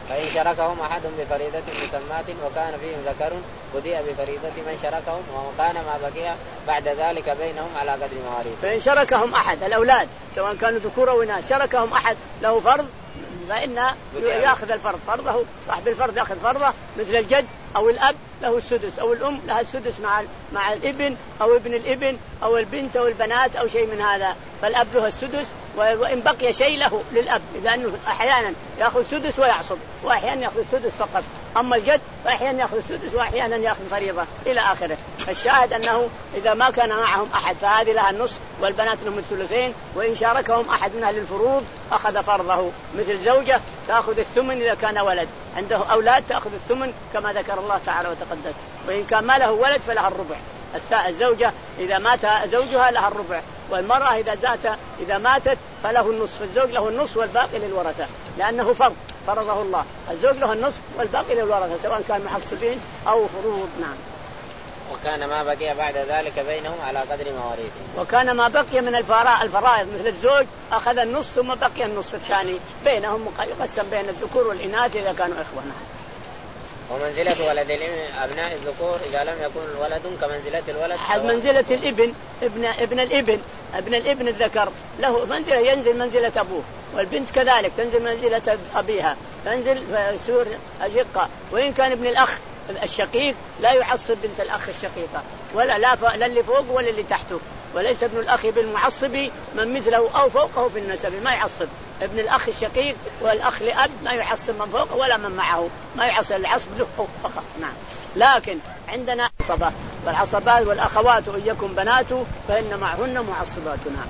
فإن شركهم أحد بفريضة مسمات وكان فيهم ذكر بدأ بفريضة من شركهم وكان ما بقي بعد ذلك بينهم على قدر مواريث. فإن شركهم أحد الأولاد سواء كانوا ذكور أو إناث شركهم أحد له فرض فإن يأخذ الفرض فرضه صاحب الفرض يأخذ فرضه مثل الجد أو الأب له السدس أو الأم لها السدس مع مع الابن أو ابن الابن أو البنت أو البنات أو شيء من هذا فالأب له السدس وإن بقي شيء له للأب لأنه أحيانا يأخذ سدس ويعصب وأحيانا يأخذ السدس فقط أما الجد فأحيانا يأخذ السدس وأحيانا يأخذ فريضة إلى آخره. الشاهد أنه إذا ما كان معهم أحد فهذه لها النصف والبنات لهم الثلثين وإن شاركهم أحد من أهل الفروض أخذ فرضه مثل زوجة تأخذ الثمن إذا كان ولد عنده أولاد تأخذ الثمن كما ذكر الله تعالى وتقدس وإن كان ما له ولد فلها الربع. الزوجة إذا مات زوجها لها الربع والمرأة إذا زات إذا ماتت فله النصف الزوج له النصف والباقي للورثة لأنه فرض فرضه الله الزوج له النصف والباقي للورثة سواء كان محصبين أو فروض. نعم. وكان ما بقي بعد ذلك بينهم على قدر مواريثهم. وكان ما بقي من الفرائض مثل الزوج أخذ النصف ثم بقي النصف الثاني بينهم يقسم بين الذكور والإناث إذا كانوا إخوة. ومنزلة ولد أبناء الذكور إذا لم يكن الولد كمنزلة الولد حد منزلة الابن ابن ابن الابن ابن الابن الذكر له منزلة ينزل منزلة أبوه والبنت كذلك تنزل منزلة أبيها تنزل سور أشقة وإن كان ابن الأخ الشقيق لا يعصب بنت الأخ الشقيقة ولا لا, لا اللي فوق ولا اللي تحته وليس ابن الأخ بالمعصب من مثله أو فوقه في النسب ما يعصب ابن الأخ الشقيق والأخ لأب ما يعصب من فوقه ولا من معه ما يعصب العصب له فقط. نعم. لكن عندنا عصبة والعصبات والأخوات إن يكن بنات فإن معهن معصباتنا.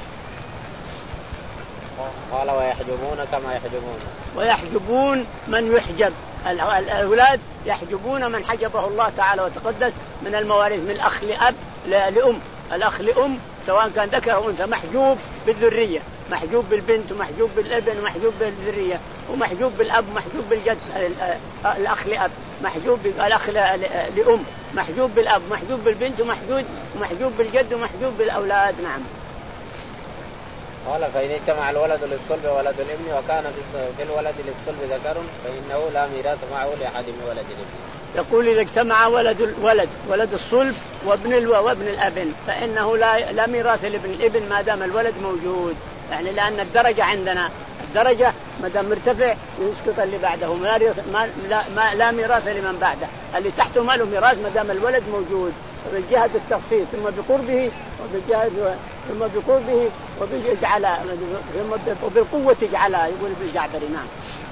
قال ويحجبون كما يحجبون ويحجبون من يحجب الأولاد يحجبون من حجبه الله تعالى وتقدس من المواريث من الأخ لأب لأم الأخ لأم سواء كان ذكر أو أنثى محجوب بالذرية محجوب بالبنت ومحجوب بالابن ومحجوب بالذرية ومحجوب بالأب ومحجوب بالجد الأخ لأب محجوب بالأخ لأم محجوب بالأب محجوب بالبنت ومحجوب ومحجوب بالجد ومحجوب بالأولاد. نعم. قال فإن اجتمع الولد للصلب وولد الابن وكان في الولد للصلب ذكر فإنه لا ميراث معه لأحد من ولد الابن. يقول إذا اجتمع ولد الولد ولد الصلب وابن الو وابن الابن فإنه لا لا ميراث لابن الابن ما دام الولد موجود يعني لأن الدرجة عندنا الدرجة ما دام مرتفع يسقط اللي بعده ما لا ما لا ميراث لمن بعده اللي تحته ما له ميراث ما دام الولد موجود بالجهة التخصيص ثم بقربه وبالجهة ثم بقربه وبالجعل ثم بالقوة جعلها يقول بالجعبري. نعم.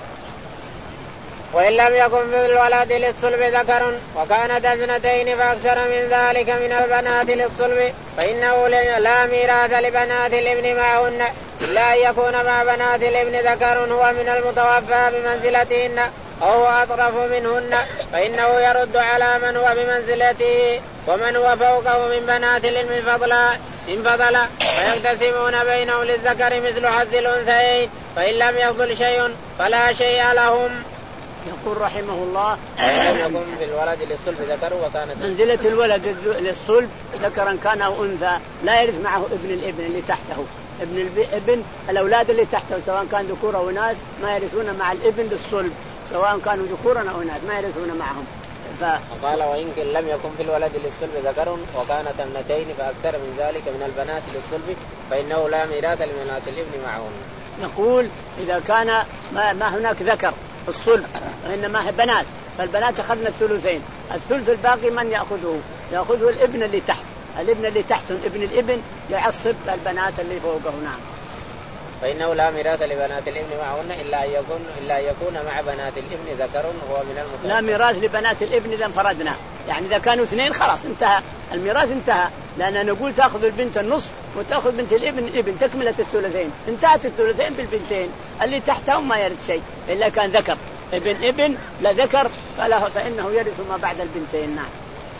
وإن لم يكن في الولد للصلب ذكر وكانت اثنتين فأكثر من ذلك من البنات للصلب فإنه لا ميراث لبنات الابن معهن إلا أن يكون مع بنات الابن ذكر هو من المتوفى بمنزلتهن أو هو أطرف منهن فإنه يرد على من هو بمنزلته ومن هو فوقه من بنات الابن فضلا إن فضل فيقتسمون بينهم للذكر مثل حظ الأنثيين فإن لم يفضل شيء فلا شيء لهم. يقول رحمه الله لم يكن في الولد للصلب ذكر وكانت منزلة الولد للصلب ذكرا كان أو أنثى لا يرث معه ابن الابن اللي تحته ابن الابن الأولاد اللي تحته سواء كان ذكور أو إناث ما يرثون مع الابن للصلب سواء كانوا ذكورا أو إناث ما يرثون معهم. ف... قال وإن لم يكن في الولد للصلب ذكر وكانت اثنتين فأكثر من ذلك من البنات للصلب فإنه لا ميراث لبنات الابن معهم. نقول إذا كان ما, ما هناك ذكر في الصلب وإنما بنات فالبنات أخذنا الثلثين الثلث الباقي من يأخذه يأخذه الابن اللي تحت الابن اللي تحت ابن الابن يعصب البنات اللي فوقه. نعم. فإنه لا ميراث لبنات الابن معهن إلا أن يكون إلا يكون مع بنات الابن ذكر هو من المتوفى. لا ميراث لبنات الابن إذا انفردنا يعني إذا كانوا اثنين خلاص انتهى الميراث انتهى لأن نقول تأخذ البنت النصف وتأخذ بنت الابن الابن تكملة الثلثين انتهت الثلثين بالبنتين اللي تحتهم ما يرث شيء إلا كان ذكر ابن ابن لا ذكر فله فإنه يرث ما بعد البنتين. نعم.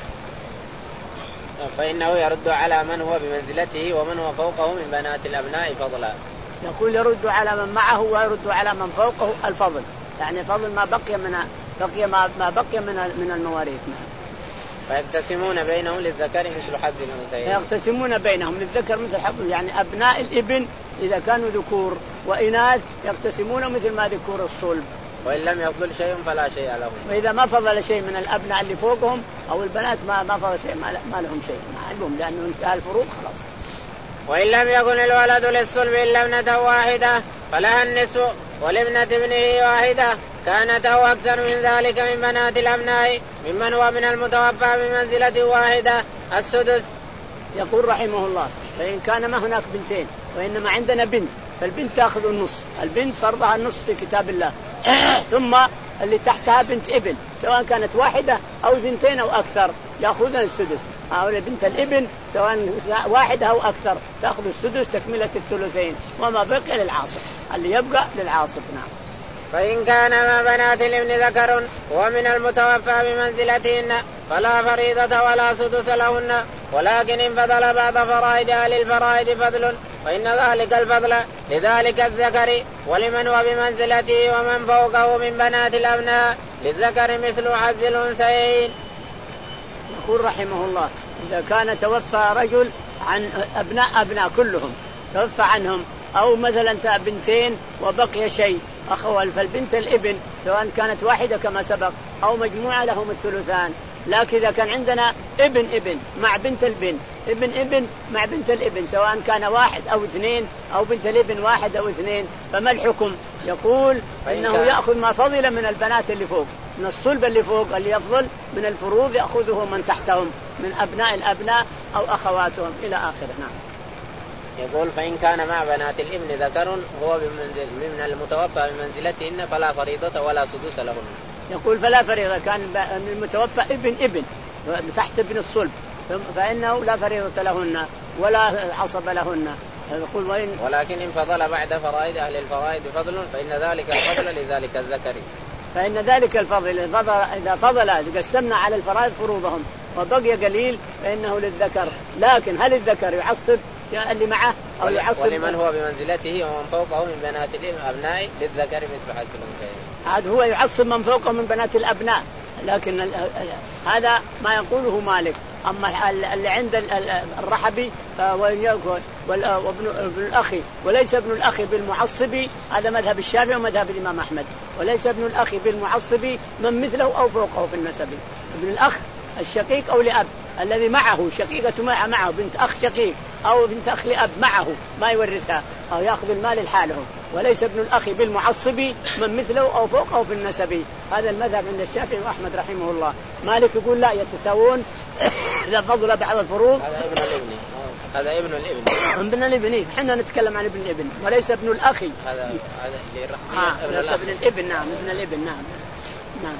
فإنه يرد على من هو بمنزلته ومن هو فوقه من بنات الأبناء فضلا. يقول يرد على من معه ويرد على من فوقه الفضل يعني فضل ما بقي من بقي ما, ما بقي من من المواريث. فيقتسمون بينهم للذكر مثل حظ الأنثيين. يقتسمون بينهم للذكر مثل حظ يعني أبناء الابن إذا كانوا ذكور وإناث يقتسمون مثل ما ذكور الصلب وإن لم يفضل شيء فلا شيء لهم. وإذا ما فضل شيء من الأبناء اللي فوقهم أو البنات ما ما فضل شيء ما لهم شيء ما علمهم لأنه انتهى الفروض خلاص. وإن لم يكن الولد للصلب إلا ابنة واحدة فلها النصف ولابنة ابنه واحدة كانت أو أكثر من ذلك من بنات الأبناء ممن هو من المتوفى بمنزلة واحدة السدس. يقول رحمه الله فإن كان ما هناك بنتين وإنما عندنا بنت فالبنت تأخذ النصف. البنت فرضها النصف في كتاب الله ثم اللي تحتها بنت ابن سواء كانت واحدة أو بنتين أو أكثر يأخذن السدس. أو بنت الابن سواء واحدة أو أكثر تأخذ السدس تكملة الثلثين وما بقي للعاصب اللي يبقى للعاصب. نعم. فإن كان ما بنات الابن ذكر ومن المتوفى بمنزلتهن فلا فريضة ولا سدس لهن ولكن إن فضل بعض فرائض أهل الفرائض فضل فإن ذلك الفضل لذلك الذكر ولمن هو بمنزلته ومن فوقه من بنات الأبناء للذكر مثل حظ الأنثيين. يقول رحمه الله إذا كان توفى رجل عن أبناء أبناء كلهم توفى عنهم أو مثلا بنتين وبقي شيء أخوال فالبنت الابن سواء كانت واحدة كما سبق أو مجموعة لهم الثلثان. لكن إذا كان عندنا ابن ابن مع بنت البن ابن ابن مع بنت الابن سواء كان واحد أو اثنين أو بنت الابن واحد أو اثنين فما الحكم؟ يقول إنه يأخذ ما فضل من البنات اللي فوق من الصلب اللي فوق اللي يفضل من الفروض يأخذه من تحتهم من أبناء الأبناء أو أخواتهم إلى آخره. نعم. يقول فإن كان مع بنات الابن ذكر هو من المتوفى بمنزلتهن فلا فريضة ولا سدس لهن. يقول فلا فريضة كان المتوفى ابن ابن تحت ابن الصلب فإنه لا فريضة لهن ولا عصب لهن. يقول وإن ولكن إن فضل بعد فرائض أهل الفرائض فضل فإن ذلك الفضل لذلك الذكر. فإن ذلك الفضل إذا فضل قسمنا على الفرائض فروضهم وبقي قليل فإنه للذكر. لكن هل الذكر يعصب اللي معه أو يعصب ولمن هو بمنزلته ومن فوقه من بنات الأبناء للذكر مثل حظ الأنثيين. هذا هو يعصب من فوقه من بنات الأبناء لكن هذا ما يقوله مالك. أما اللي عند الرحبي وابن الأخ وليس ابن الأخ بالمعصب هذا مذهب الشافعي ومذهب الإمام أحمد. وليس ابن الأخ بالمعصب من مثله أو فوقه في النسب. ابن الأخ الشقيق أو لأب الذي معه شقيقة معه, معه بنت أخ شقيق أو بنت أخ لأب معه ما يورثها أو يأخذ المال لحاله. وليس ابن الأخ بالمعصب من مثله أو فوقه في النسب. هذا المذهب عند الشافعي وأحمد رحمه الله. مالك يقول لا يتساوون إذا فضل بعض الفروض. هذا ابن الابن هذا ابن الابن ابن الابن احنا نتكلم عن ابن الابن وليس ابن الأخ. هذا هذا اللي آه ابن, ابن الابن. نعم ابن الابن. نعم نعم.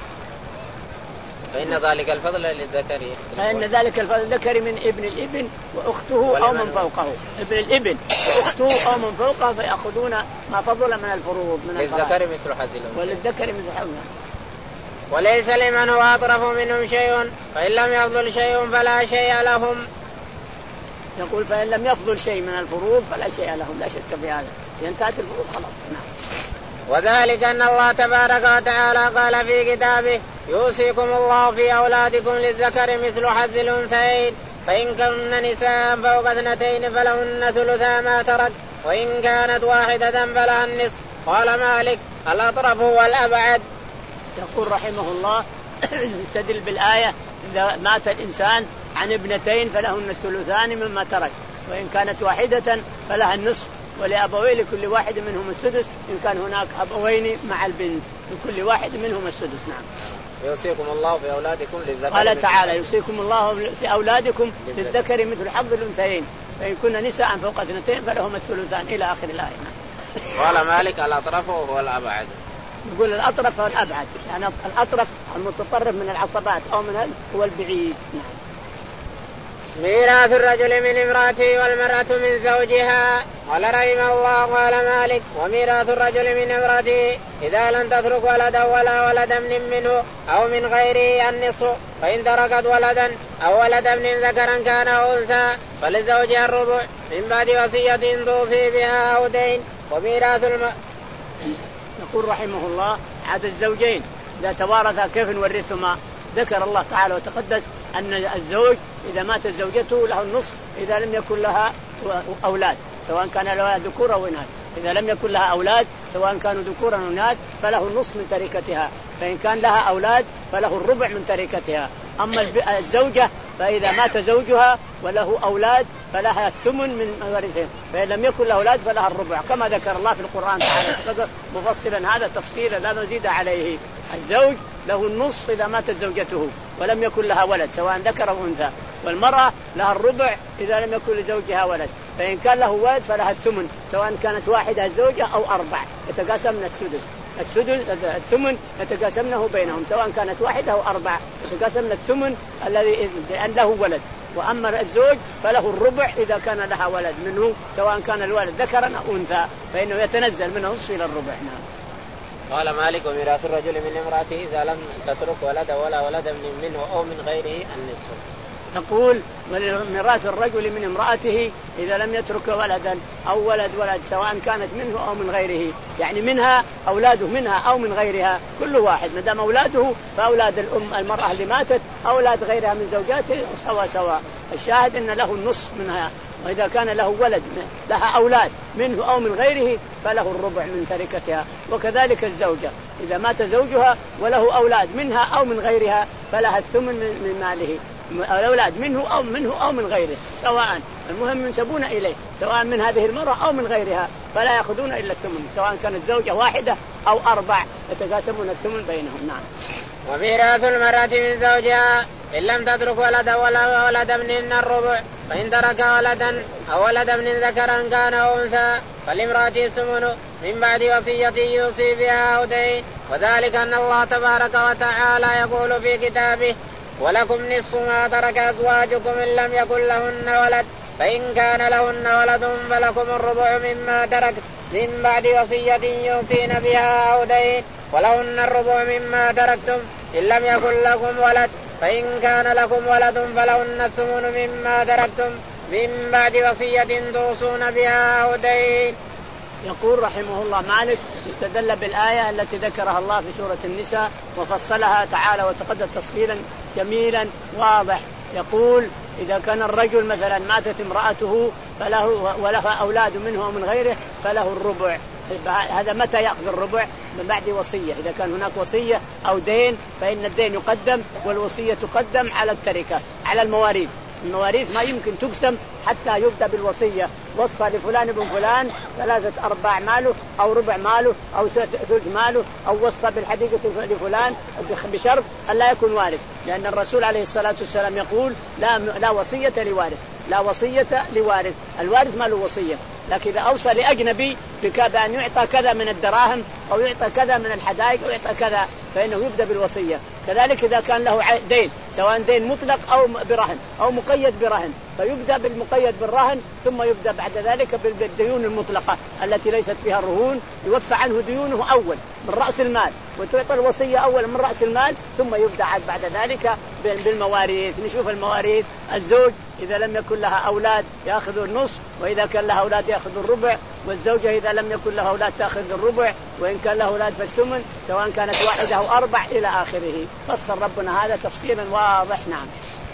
فإن ذلك الفضل للذكر. فإن ذلك الفضل للذكر من ابن الابن وأخته أو من فوقه. ابن الابن وأخته أو من فوقه فيأخذون ما فضل من الفروض من للذكر مثل حظ الأنثيين. وللذكر مثل حظ. وليس لمن هو أطرف منهم شيء فإن لم يفضل شيء فلا شيء لهم. يقول فإن لم يفضل شيء من الفروض فلا شيء لهم لا شك في هذا انتهت الفروض خلاص. نعم. وذلك أن الله تبارك وتعالى قال في كتابه يوصيكم الله في أولادكم للذكر مثل حظ الأنثيين فإن كن نساء فوق اثنتين فلهن ثلثا ما ترك وإن كانت واحدة فلها النصف. قال مالك الأطرف هو الأبعد. يقول رحمه الله يستدل بالآية إذا مات الإنسان عن ابنتين فلهن الثلثان مما ترك وإن كانت واحدة فلها النصف ولأبوين لكل واحد منهم السدس إن كان هناك أبوين مع البنت لكل واحد منهم السدس. نعم. يوصيكم الله في أولادكم للذكر. قال تعالى يوصيكم الله في أولادكم للذكر مثل حظ الأنثيين فإن كن نساء فوق اثنتين فلهم الثلثان إلى آخر الآية. قال مالك الأطرف هو الأبعد. يقول الأطرف هو الأبعد يعني الأطرف المتطرف من العصبات أو من هو البعيد. نعم. ميراث الرجل من امرأته والمرأة من زوجها. قال رحمه الله قال مالك وميراث الرجل من امرأته إذا لم تترك ولدا ولا ولد ابن منه أو من غيره النصف فإن تركت ولدا أو ولد ابن ذكرا كان أو أنثى فلزوجها الربع من بعد وصية توصي بها أو دين. وميراث الم... يقول رحمه الله عاد الزوجين إذا توارثا كيف نورثهما. ذكر الله تعالى وتقدس أن الزوج إذا مات زوجته له النصف إذا لم يكن لها أولاد سواء كان لها ذكور أو إناث إذا لم يكن لها أولاد سواء كانوا ذكورا أو إناث فله النصف من تركتها، فإن كان لها أولاد فله الربع من تركتها. أما الزوجة فإذا مات زوجها وله أولاد فلها الثمن من ورثهم، فإن لم يكن له أولاد فلها الربع، كما ذكر الله في القرآن تعالى مفصلا هذا تفصيلا لا مزيد عليه. الزوج له النصف إذا ماتت زوجته ولم يكن لها ولد سواء ذكر أو أنثى، والمرأة لها الربع إذا لم يكن لزوجها ولد، فإن كان له ولد فلها الثمن سواء كانت واحدة الزوجة أو أربع، يتقاسمن السدس السدس الثمن يتقاسمنه بينهم سواء كانت واحدة أو أربع، يتقاسمن الثمن الذي لأن له ولد. وأما الزوج فله الربع إذا كان لها ولد منه سواء كان الولد ذكرا أو أنثى، فإنه يتنزل منه نصف إلى الربع. نعم. قال مالك وميراث الرجل من امرأته إذا لم تترك ولد ولا ولد منه أو من غيره النصف. تقول ميراث الرجل من امرأته إذا لم يترك ولدا أو ولد ولد سواء كانت منه أو من غيره، يعني منها أولاده منها أو من غيرها كل واحد، ما دام أولاده فأولاد الأم المرأة اللي ماتت أولاد غيرها من زوجاته سوا سوا، الشاهد أن له النصف منها. وإذا كان له ولد لها أولاد منه أو من غيره فله الربع من تركتها. وكذلك الزوجة إذا مات زوجها وله أولاد منها أو من غيرها فلها الثمن من ماله، الأولاد منه أو منه أو من غيره سواء، المهم ينسبون إليه سواء من هذه المرأة أو من غيرها، فلا يأخذون إلا الثمن سواء كانت زوجة واحدة أو أربع يتقاسمون الثمن بينهم. نعم. وميراث المرأة من زوجها إن لم تترك ولدا ولا ولد ابن الربع، فإن ترك ولدا أو ولد ابن ذكرا كان أو أنثى فالامرأة الثمن من بعد وصية يوصي بها أو دين، وذلك أن الله تبارك وتعالى يقول في كتابه ولكم نصف ما ترك أزواجكم إن لم يكن لهن ولد، فإن كان لهن ولد فلكم الربع مما ترك من بعد وصية يوصين بها أو دين، ولهن الربع مما تركتم إن لم يكن لكم ولد، فإن كان لكم ولد فلهن الثمن مما تركتم من بعد وصية توصون بها أو دين. يقول رحمه الله مالك استدل بالآية التي ذكرها الله في سورة النساء وفصلها تعالى وتقدم تفصيلا جميلا واضح. يقول إذا كان الرجل مثلا ماتت امرأته فله ولها أولاد منه ومن غيره فله الربع. هذا متى يأخذ الربع؟ من بعد وصية، إذا كان هناك وصية أو دين فإن الدين يقدم والوصية تقدم على التركة على المواريث. المواريث ما يمكن تقسم حتى يبدأ بالوصية، وصى لفلان ابن فلان ثلاثة أرباع ماله أو ربع ماله أو ثلث ماله أو وصى بالحديقة لفلان بشرط أن لا يكون وارث، لأن الرسول عليه الصلاة والسلام يقول لا لا وصية لوارث، لا وصية لوارث، الوارث ما له وصية. لكن إذا أوصى لأجنبي بأن يعطى كذا من الدراهم أو يعطى كذا من الحدائق أو يعطى كذا فإنه يبدأ بالوصية. كذلك إذا كان له دين سواء دين مطلق أو برهن أو مقيد برهن فيبدأ بالمقيد بالرهن ثم يبدأ بعد ذلك بالديون المطلقة التي ليست فيها الرهون، يوفى عنه ديونه أول من رأس المال وتعطى الوصية أول من رأس المال ثم يبدأ بعد ذلك بالمواريث. نشوف المواريث، الزوج إذا لم يكن لها أولاد يأخذ النصف، وإذا كان لها أولاد يأخذ الربع، والزوجة إذا لم يكن لها أولاد تأخذ الربع، وإن كان لها أولاد فالثمن سواء كانت واحدة أو أربع إلى آخره. فصل ربنا هذا تفصيلا واضح. نعم.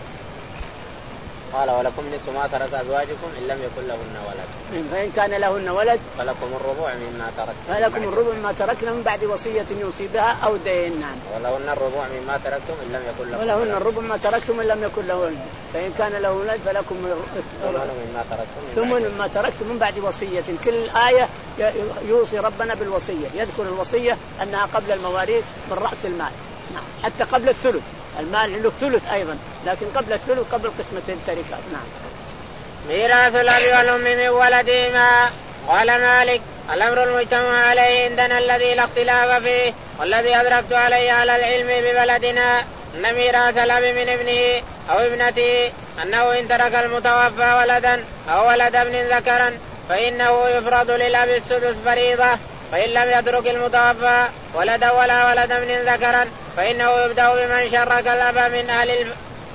قال ولكم نصف ما ترك أزواجكم إن لم يكن لهن ولد، فإن كان لهن ولد فلكم الربع مما ترك فلكم الربع مما تركنا من بعد وصية يوصي بها أو دين. نعم. ولهن الربع مما تركتم إن لم يكن لهن ولهن الربع مما تركتم إن لم يكن له ولد، فإن كان له ولد فلكم مما تركتم ثمن مما تركتم من بعد وصية. كل آية يوصي ربنا بالوصية، يذكر الوصية أنها قبل المواريث من رأس المال. نعم. حتى قبل الثلث، المال له ثلث أيضا لكن قبل الثلث قبل قسمة التركات. نعم. ميراث الأب والأم من ولدهما. قال مالك الأمر المجتمع عليه عندنا الذي لا اختلاف فيه والذي أدركت عليه على العلم ببلدنا أن ميراث الأب من ابنه أو ابنته أنه إن ترك المتوفى ولدا أو ولد ابن ذكرا فإنه يفرض للأب السدس فريضة، فإن لم يترك المتوفى ولدا ولا ولد ابن ذكرا فإنه يبدأ بمن شرك الأب من أهل الف...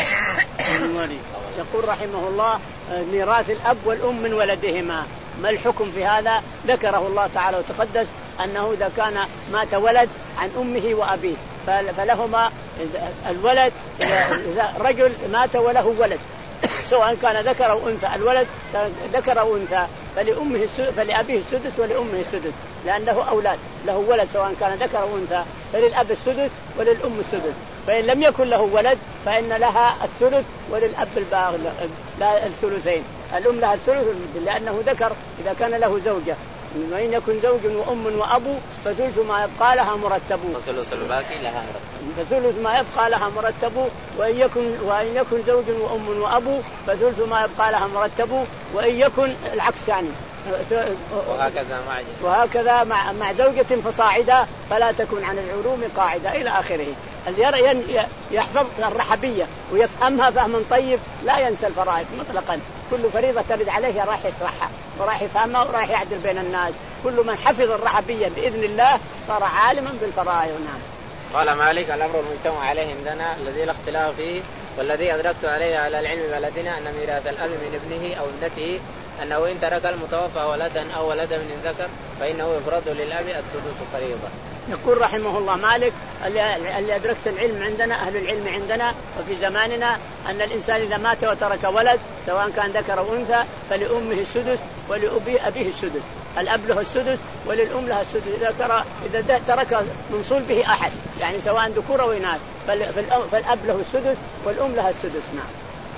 يقول رحمه الله ميراث الأب والأم من ولدهما. ما الحكم في هذا؟ ذكره الله تعالى وتقدس أنه إذا كان مات ولد عن أمه وأبيه فلهما الولد، إذا رجل مات وله ولد سواء كان ذكر أو أنثى، الولد ذكر أو أنثى فلأمه السدس فلأبيه السدس ولأمه السدس، لأن له أولاد، له ولد سواء كان ذكر أو أنثى، فللأب السدس وللأم السدس. فإن لم يكن له ولد فإن لها الثلث وللأب الباقي لا الثلثين. الأم لها الثلث لأنه ذكر إذا كان له زوجة، وإن يكن زوج وأم وأبو فثلث ما يبقى لها مرتب، فثلث الباقي لها مرتب، فثلث ما يبقى لها مرتب. وإن يكن وإن يكن زوج وأم وأبو فثلث ما يبقى لها مرتب، وإن يكن العكس يعني وهكذا مع وهكذا مع مع زوجة فصاعدة فلا تكن عن العلوم قاعدة إلى آخره. اللي يحفظ الرحبية ويفهمها فهما طيب لا ينسى الفرائض مطلقا، كل فريضة ترد عليه راح يشرحها وراح يفهمها وراح يعدل بين الناس. كل من حفظ الرحبية بإذن الله صار عالما بالفرائض. نعم. قال مالك: الأمر المجتمع عليه عندنا الذي لا اختلاف فيه والذي أدركت عليه على العلم بلدنا أن ميراث الأب من ابنه أو ابنته أنه إن ترك المتوفى ولدا أو ولدا من ذكر فإنه يفرض للأب السدس فريضة. يقول رحمه الله مالك: اللي أدركت العلم عندنا أهل العلم عندنا وفي زماننا أن الإنسان إذا مات وترك ولد سواء كان ذكر أو أنثى فلأمه السدس ولأبيه أبيه السدس. الأب له السدس وللأم لها السدس إذا ترى إذا ترك من صلبه أحد، يعني سواء ذكور أو إناث فالأب له السدس والأم لها السدس. نعم.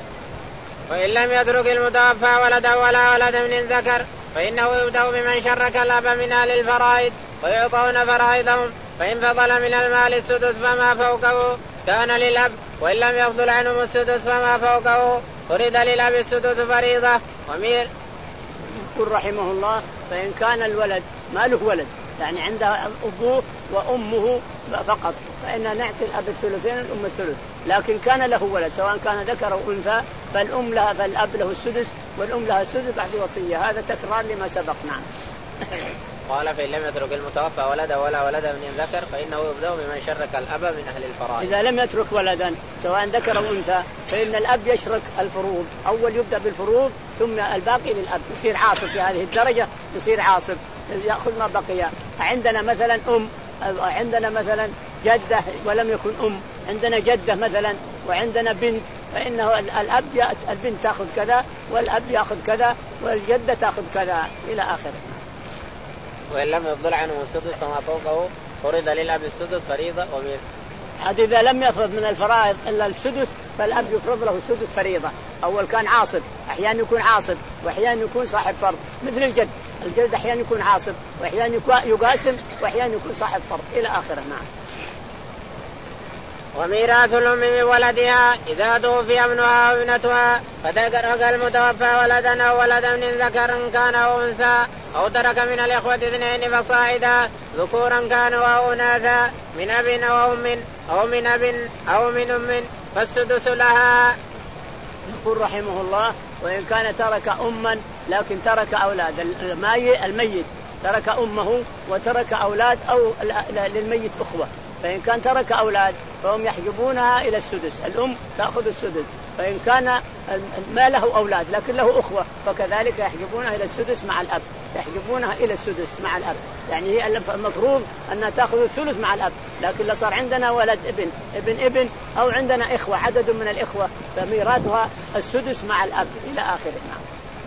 وإن لم يترك المتوفى ولدا ولا ولد من ذكر فإنه يبدأ بمن شرك الأب من أهل الفرائض ويعطون فرائضهم، فإن فضل من المال السدس فما فوقه كان للأب، وإن لم يفضل عنهم السدس فما فوقه فرض للأب السدس فريضة. ومير يقول رحمه الله: فإن كان الولد ما له ولد يعني عنده أبوه وأمه فقط فإننا نعطي الأب الثلثين والأم الثلث، لكن كان له ولد سواء كان ذكر أو أنثى فالأم لها فالأب له السدس والأم لها السدس بعد وصية. هذا تكرار لما سبق. نعم. قال: فإن لم يترك المتوفى ولدا ولا ولدا من ذكر فإنه يبدأ بمن شرك الأب من أهل الفرائض. إذا لم يترك ولدا سواء ذكر أو أنثى فإن الأب يشرك الفروض، أول يبدأ بالفروض ثم الباقي للأب، يصير عاصب في هذه الدرجة، يصير عاصب يأخذ ما بقي. عندنا مثلا أم، عندنا مثلا جدة ولم يكن أم، عندنا جدة مثلا وعندنا بنت، فإنه الأب البنت تأخذ كذا والأب يأخذ كذا والجدة تأخذ كذا إلى آخره. وإن لم يفضل عنه السدس فما فوقه فرض للأب السدس فريضة. ومير هذا إذا لم يفرض من الفرائض إلا السدس فالأب يفرض له السدس فريضة. أول كان عاصب، أحيانا يكون عاصب وأحيانا يكون صاحب فرض، مثل الجد، الجد أحيانا يكون عاصب وأحيانا يقاسم وأحيانا يكون صاحب فرض إلى آخره. نعم. وميراث الأم من ولدها إذا توفي ابنها أو ابنتها فترك المتوفى ولدا أو ولدا من ذكر كان أو أنثى أو ترك من الإخوة اثنين فصاعدا ذكورا كانوا أو أناثا من أب أو أم أو من أب أو من أم فالسدس لها. يقول رحمه الله: وإن كان ترك أما لكن ترك أولاد، الميت ترك أمه وترك أولاد أو للميت أخوة، فإن كان ترك أولاد فهم يحجبونها إلى السدس، الأم تأخذ السدس. فإن كان ما له أولاد لكن له أخوة فكذلك يحجبونها إلى السدس مع الأب، يحجبونها إلى السدس مع الأب، يعني هي المفروض أنها تأخذ الثلث مع الأب، لكن لو صار عندنا ولد ابن ابن ابن أو عندنا إخوة عدد من الإخوة فميراثها السدس مع الأب إلى آخره. نعم.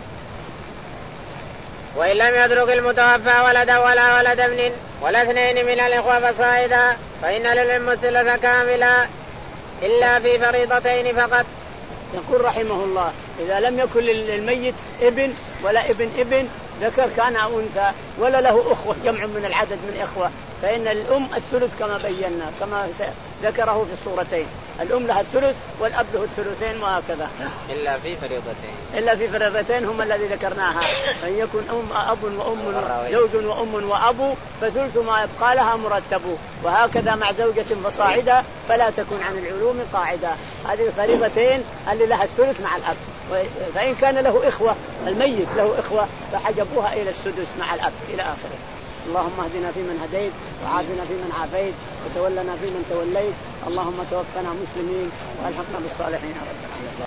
وإن لم يترك المتوفى ولدا ولا ولد ابن ولا اثنين من الإخوة فصاعدا فإن للأم الثلث كاملا إلا في فريضتين فقط. يقول رحمه الله: إذا لم يكن للميت ابن ولا ابن ابن ذكر كان أو أنثى ولا له أخوة جمع من العدد من إخوة فإن الأم الثلث كما بينا كما ذكره في الصورتين، الأم لها الثلث والأب له الثلثين وهكذا. إلا في فريضتين إلا في فريضتين هم الذي ذكرناها، فإن يكن أم أب وأم زوج وأم وأب فثلث ما يبقى لها مرتب، وهكذا مع زوجة فصاعدة فلا تكن عن العلوم قاعدة. هذه الفريضتين اللي لها الثلث مع الأب. فإن كان له إخوة، الميت له إخوة فحجبوها إلى السدس مع الأب إلى آخره. اللهم اهدنا فيمن هديت وعافنا فيمن عافيت وتولنا فيمن توليت، اللهم توفنا مسلمين والحقنا بالصالحين.